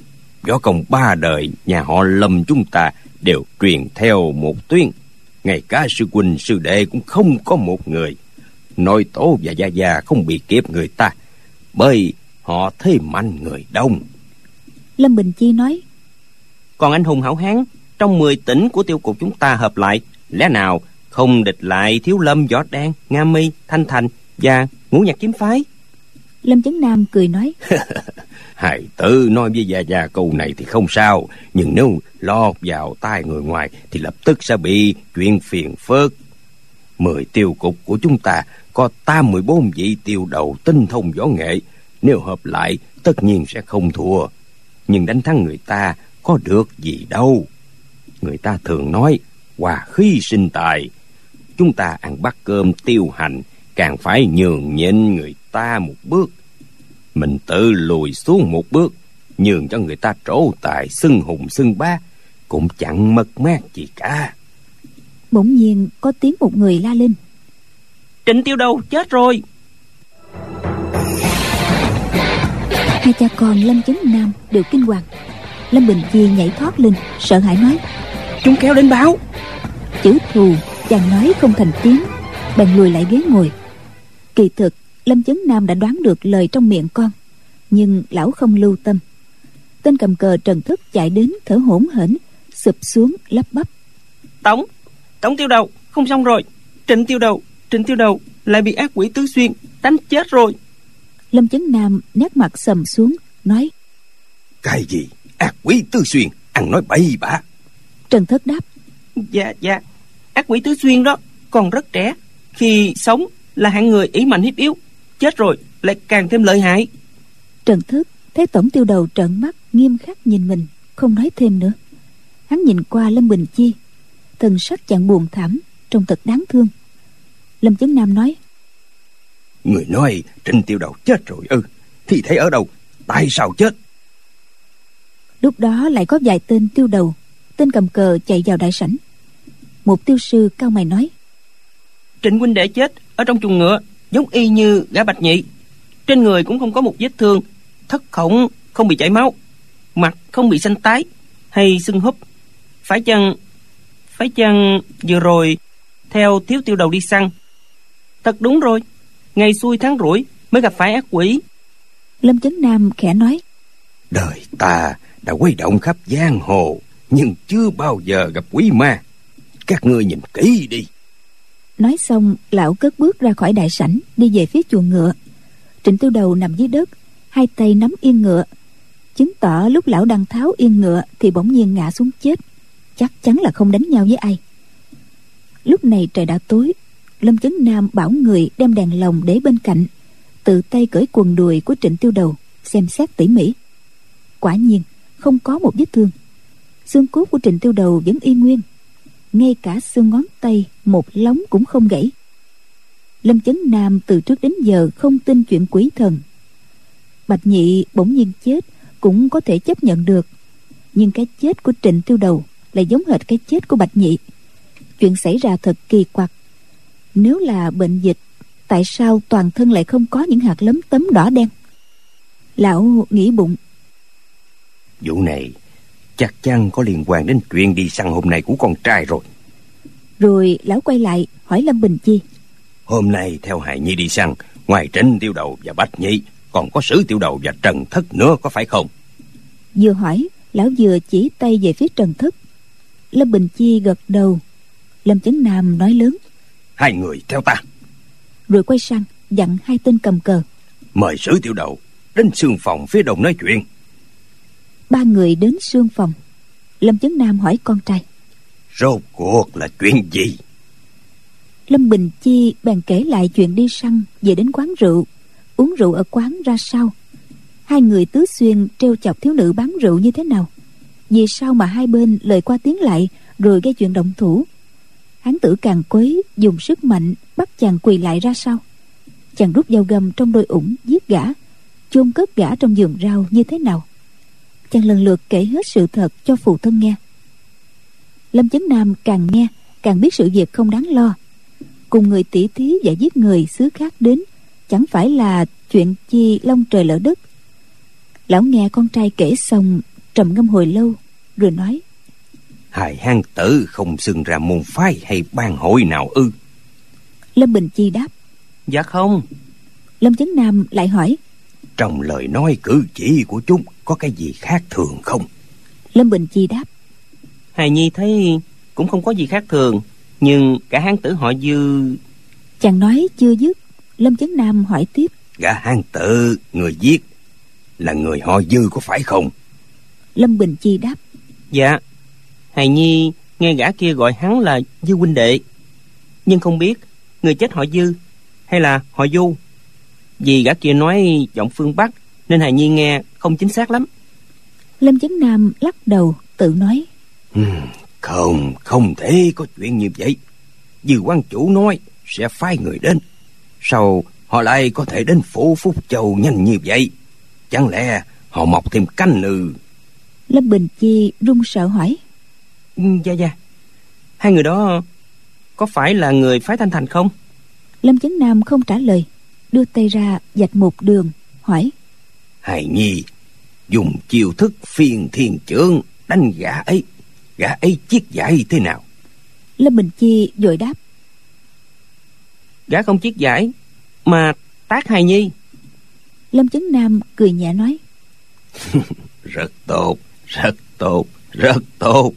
võ công ba đời nhà họ Lâm chúng ta đều truyền theo một tuyến. Ngay cả sư huynh sư đệ cũng không có một người. Nội tổ và gia gia không bị kịp người ta, bởi họ thế mạnh người đông. Lâm Bình Chi nói: Còn anh hùng hảo hán trong mười tỉnh của tiêu cục chúng ta hợp lại, lẽ nào không địch lại Thiếu Lâm, Võ Đan, Nga Mi, Thanh Thành và Ngũ Nhạc Kiếm Phái? Lâm Chấn Nam cười nói: Hài tử nói với gia gia câu này thì không sao, nhưng nếu lọt vào tai người ngoài thì lập tức sẽ bị chuyện phiền phức. Mười tiêu cục của chúng ta có tám mươi bốn vị tiêu đầu tinh thông võ nghệ, nếu hợp lại tất nhiên sẽ không thua. Nhưng đánh thắng người ta có được gì đâu. Người ta thường nói hòa khí sinh tài. Chúng ta ăn bát cơm tiêu hành, càng phải nhường nhịn người ta một bước. Mình tự lùi xuống một bước, nhường cho người ta trổ tài xưng hùng xưng bá, cũng chẳng mất mát gì cả. Bỗng nhiên có tiếng một người la lên: Trịnh Tiêu Đầu chết rồi! Hai cha con Lâm Chấn Nam đều kinh hoàng. Lâm Bình Chi nhảy thoát lên, sợ hãi nói: Chúng kéo đến báo. Chữ thù chàng nói không thành tiếng, bèn lùi lại ghế ngồi. Kỳ thực Lâm Chấn Nam đã đoán được lời trong miệng con, nhưng lão không lưu tâm. Tên cầm cờ Trần Thức chạy đến thở hổn hển, sụp xuống lắp bắp: Tống, Tống Tiêu Đầu, không xong rồi. Trịnh Tiêu Đầu, Trịnh Tiêu Đầu lại bị ác quỷ Tứ Xuyên đánh chết rồi. Lâm Chấn Nam nét mặt sầm xuống, nói: Cái gì? Ác quỷ Tứ Xuyên? Ăn nói bậy bạ. Trần Thất đáp: Dạ, dạ, ác quỷ Tứ Xuyên đó còn rất trẻ, khi sống là hạng người ý mạnh hiếp yếu, chết rồi lại càng thêm lợi hại. Trần Thức thấy Tổng Tiêu Đầu trợn mắt nghiêm khắc nhìn mình, không nói thêm nữa. Hắn nhìn qua Lâm Bình Chi, thần sắc chàng buồn thảm, trông thật đáng thương. Lâm Chấn Nam nói: Người nói Trịnh Tiêu Đầu chết rồi ư? Thì thấy ở đâu? Tại sao chết? Lúc đó lại có vài tên tiêu đầu, tên cầm cờ chạy vào đại sảnh. Một tiêu sư cau mày nói: Trịnh huynh đệ chết ở trong chuồng ngựa, giống y như gã Bạch Nhị. Trên người cũng không có một vết thương, thất khổng không bị chảy máu, mặt không bị xanh tái hay sưng húp. Phải chăng Phải chăng vừa rồi theo Thiếu Tiêu Đầu đi săn? Thật đúng rồi, ngày xui tháng rủi mới gặp phải ác quỷ. Lâm Chấn Nam khẽ nói: Đời ta đã quay động khắp giang hồ, nhưng chưa bao giờ gặp quỷ ma. Các ngươi nhìn kỹ đi. Nói xong, lão cất bước ra khỏi đại sảnh, đi về phía chuồng ngựa. Trịnh Tiêu Đầu nằm dưới đất, hai tay nắm yên ngựa, chứng tỏ lúc lão đang tháo yên ngựa thì bỗng nhiên ngã xuống chết, chắc chắn là không đánh nhau với ai. Lúc này trời đã tối. Lâm Chấn Nam bảo người đem đèn lồng để bên cạnh, tự tay cởi quần đùi của Trịnh Tiêu Đầu, xem xét tỉ mỉ. Quả nhiên không có một vết thương. Xương cốt của Trịnh Tiêu Đầu vẫn y nguyên, ngay cả xương ngón tay một lóng cũng không gãy. Lâm Chấn Nam từ trước đến giờ không tin chuyện quỷ thần. Bạch Nhị bỗng nhiên chết cũng có thể chấp nhận được, nhưng cái chết của Trịnh Tiêu Đầu lại giống hệt cái chết của Bạch Nhị. Chuyện xảy ra thật kỳ quặc. Nếu là bệnh dịch, tại sao toàn thân lại không có những hạt lấm tấm đỏ đen? Lão nghĩ bụng: Vụ này chắc chắn có liên quan đến chuyện đi săn hôm nay của con trai rồi. Rồi lão quay lại hỏi Lâm Bình Chi: Hôm nay theo hài nhi đi săn, ngoài Trịnh Tiêu Đầu và Bạch Nhị, còn có Sử Tiêu Đầu và Trần Thất nữa, có phải không? Vừa hỏi, lão vừa chỉ tay về phía Trần Thất. Lâm Bình Chi gật đầu. Lâm Chấn Nam nói lớn: Hai người theo ta. Rồi quay sang dặn hai tên cầm cờ: Mời Sử Tiêu Đầu đến sương phòng phía đông nói chuyện. Ba người đến sương phòng. Lâm Chấn Nam hỏi con trai: Rốt cuộc là chuyện gì? Lâm Bình Chi bèn kể lại chuyện đi săn, về đến quán rượu, uống rượu ở quán ra sao, hai người Tứ Xuyên trêu chọc thiếu nữ bán rượu như thế nào, vì sao mà hai bên lời qua tiếng lại rồi gây chuyện động thủ. Hán tử Càn Quấy dùng sức mạnh bắt chàng quỳ lại ra sao, chàng rút dao găm trong đôi ủng giết gã, chôn cất gã trong vườn rau như thế nào. Chàng lần lượt kể hết sự thật cho phụ thân nghe. Lâm Chấn Nam càng nghe càng biết sự việc không đáng lo. Cùng người tỉ thí và giết người xứ khác đến, chẳng phải là chuyện chi long trời lở đất. Lão nghe con trai kể xong trầm ngâm hồi lâu rồi nói: Hai hán tử không xưng ra môn phái hay ban hội nào ư? Lâm Bình Chi đáp: Dạ không. Lâm Chấn Nam lại hỏi: Trong lời nói cử chỉ của chúng có cái gì khác thường không? Lâm Bình Chi đáp: Hài nhi thấy cũng không có gì khác thường, nhưng cả hán tử họ Dư. Chàng nói chưa dứt, Lâm Chấn Nam hỏi tiếp: Gã hán tử người giết là người họ Dư có phải không? Lâm Bình Chi đáp: Dạ. Hài nhi nghe gã kia gọi hắn là Dư huynh đệ, nhưng không biết người chết họ Dư hay là họ Du. Vì gã kia nói giọng phương Bắc nên hài nhi nghe không chính xác lắm. Lâm Chấn Nam lắc đầu tự nói: Không, không thể có chuyện như vậy. Dư quan chủ nói sẽ phái người đến, sao họ lại có thể đến phủ Phúc Châu nhanh như vậy? Chẳng lẽ họ mọc thêm canh ư? Lâm Bình Chi run sợ hỏi: Dạ dạ, hai người đó có phải là người phái Thanh Thành không? Lâm Chấn Nam không trả lời, đưa tay ra vạch một đường hỏi: Hài nhi dùng chiêu thức phiên thiên chưởng đánh gã ấy, gã ấy chiết giải thế nào? Lâm Bình Chi vội đáp: Gã không chiết giải mà tác hài nhi. Lâm Chấn Nam cười nhẹ nói: Rất tốt, rất tốt, rất tốt.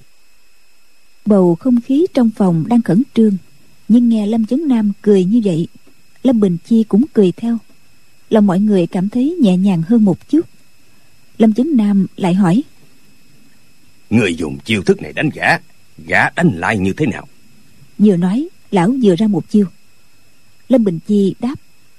Bầu không khí trong phòng đang khẩn trương, nhưng nghe Lâm Chấn Nam cười như vậy, Lâm Bình Chi cũng cười theo. Lòng mọi người cảm thấy nhẹ nhàng hơn một chút. Lâm Chấn Nam lại hỏi: Người dùng chiêu thức này đánh gã, gã đánh lại như thế nào? Vừa nói, lão vừa ra một chiêu. Lâm Bình Chi đáp: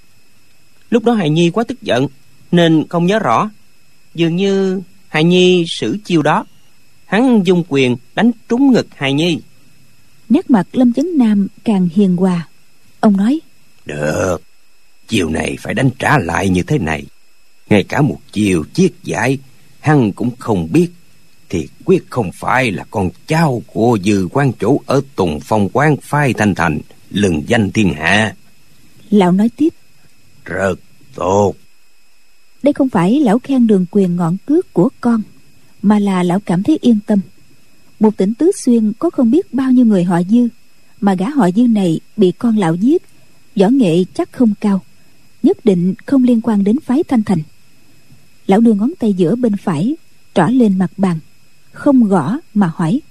Lúc đó hài nhi quá tức giận nên không nhớ rõ. Dường như hài nhi sử chiêu đó, hắn dung quyền đánh trúng ngực hài nhi. Nét mặt Lâm Chấn Nam càng hiền hòa. Ông nói: Được, chiều này phải đánh trả lại như thế này. Ngay cả một chiều chiết giải hắn cũng không biết, thì quyết không phải là con cháu của Dư quan chủ ở Tùng Phong quán phái Thanh Thành, lừng danh thiên hạ. Lão nói tiếp: Rất tốt. Đây không phải lão khen đường quyền ngọn cước của con, mà là lão cảm thấy yên tâm. Một tỉnh Tứ Xuyên có không biết bao nhiêu người họ Dư, mà gã họ Dư này bị con lão giết, võ nghệ chắc không cao, nhất định không liên quan đến phái Thanh Thành. Lão đưa ngón tay giữa bên phải trỏ lên mặt bàn, không gõ mà hỏi: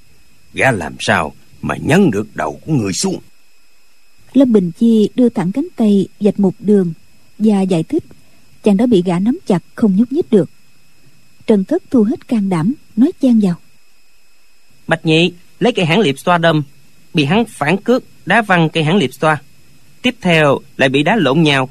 Gã làm sao mà nhấn được đầu của người xuống? Lâm Bình Chi đưa thẳng cánh tay vạch một đường và giải thích. Chàng đã bị gã nắm chặt không nhúc nhích được. Trần Thất thu hết can đảm nói chen vào: Bạch nhị lấy cây hãn liệp xoa đâm, bị hắn phản cước đá văng cây hãn liệp xoa, tiếp theo lại bị đá lộn nhào.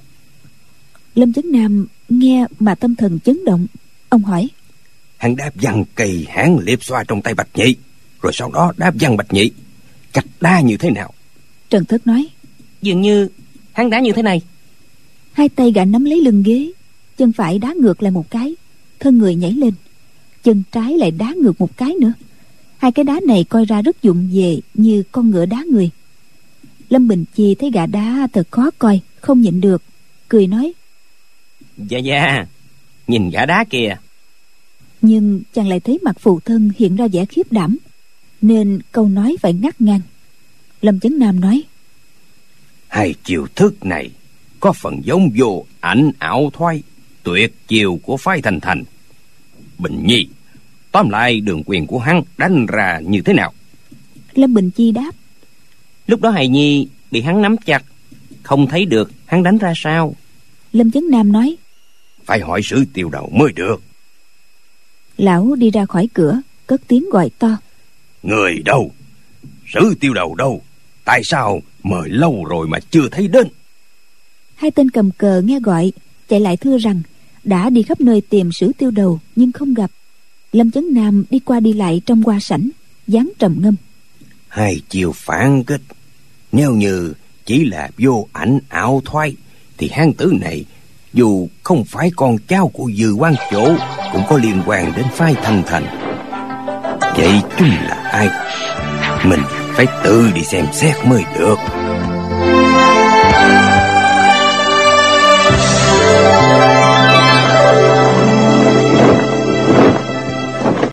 Lâm Chấn Nam nghe mà tâm thần chấn động. Ông hỏi: Hắn đáp văng cây hãn liệp xoa trong tay Bạch nhị, rồi sau đó đáp văng Bạch nhị, cách đá như thế nào? Trần Thất nói: Dường như hắn đá như thế này. Hai tay gã nắm lấy lưng ghế, chân phải đá ngược lại một cái, thân người nhảy lên, chân trái lại đá ngược một cái nữa. Hai cái đá này coi ra rất dụng về, như con ngựa đá người. Lâm Bình Chi thấy gã đá thật khó coi, không nhịn được, cười nói: Dạ dạ, nhìn gã đá kìa. Nhưng chàng lại thấy mặt phụ thân hiện ra vẻ khiếp đảm, nên câu nói phải ngắt ngang. Lâm Chấn Nam nói: Hai chiêu thức này có phần giống vô ảnh ảo thoái, tuyệt chiêu của phái Thanh Thành. Bình Nhi, tóm lại đường quyền của hắn đánh ra như thế nào? Lâm Bình Chi đáp: Lúc đó hài nhi bị hắn nắm chặt, không thấy được hắn đánh ra sao. Lâm Chấn Nam nói: Phải hỏi Sử Tiêu Đầu mới được. Lão đi ra khỏi cửa, cất tiếng gọi to: Người đâu? Sử Tiêu Đầu đâu? Tại sao mời lâu rồi mà chưa thấy đến? Hai tên cầm cờ nghe gọi, chạy lại thưa rằng đã đi khắp nơi tìm Sử Tiêu Đầu nhưng không gặp. Lâm Chấn Nam đi qua đi lại trong hoa sảnh, dáng trầm ngâm: Hai chiều phản kích, nếu như chỉ là vô ảnh ảo thoái, thì hán tử này dù không phải con cháu của Dư quan chủ cũng có liên quan đến phái Thanh Thành. Vậy chúng là ai? Mình phải tự đi xem xét mới được.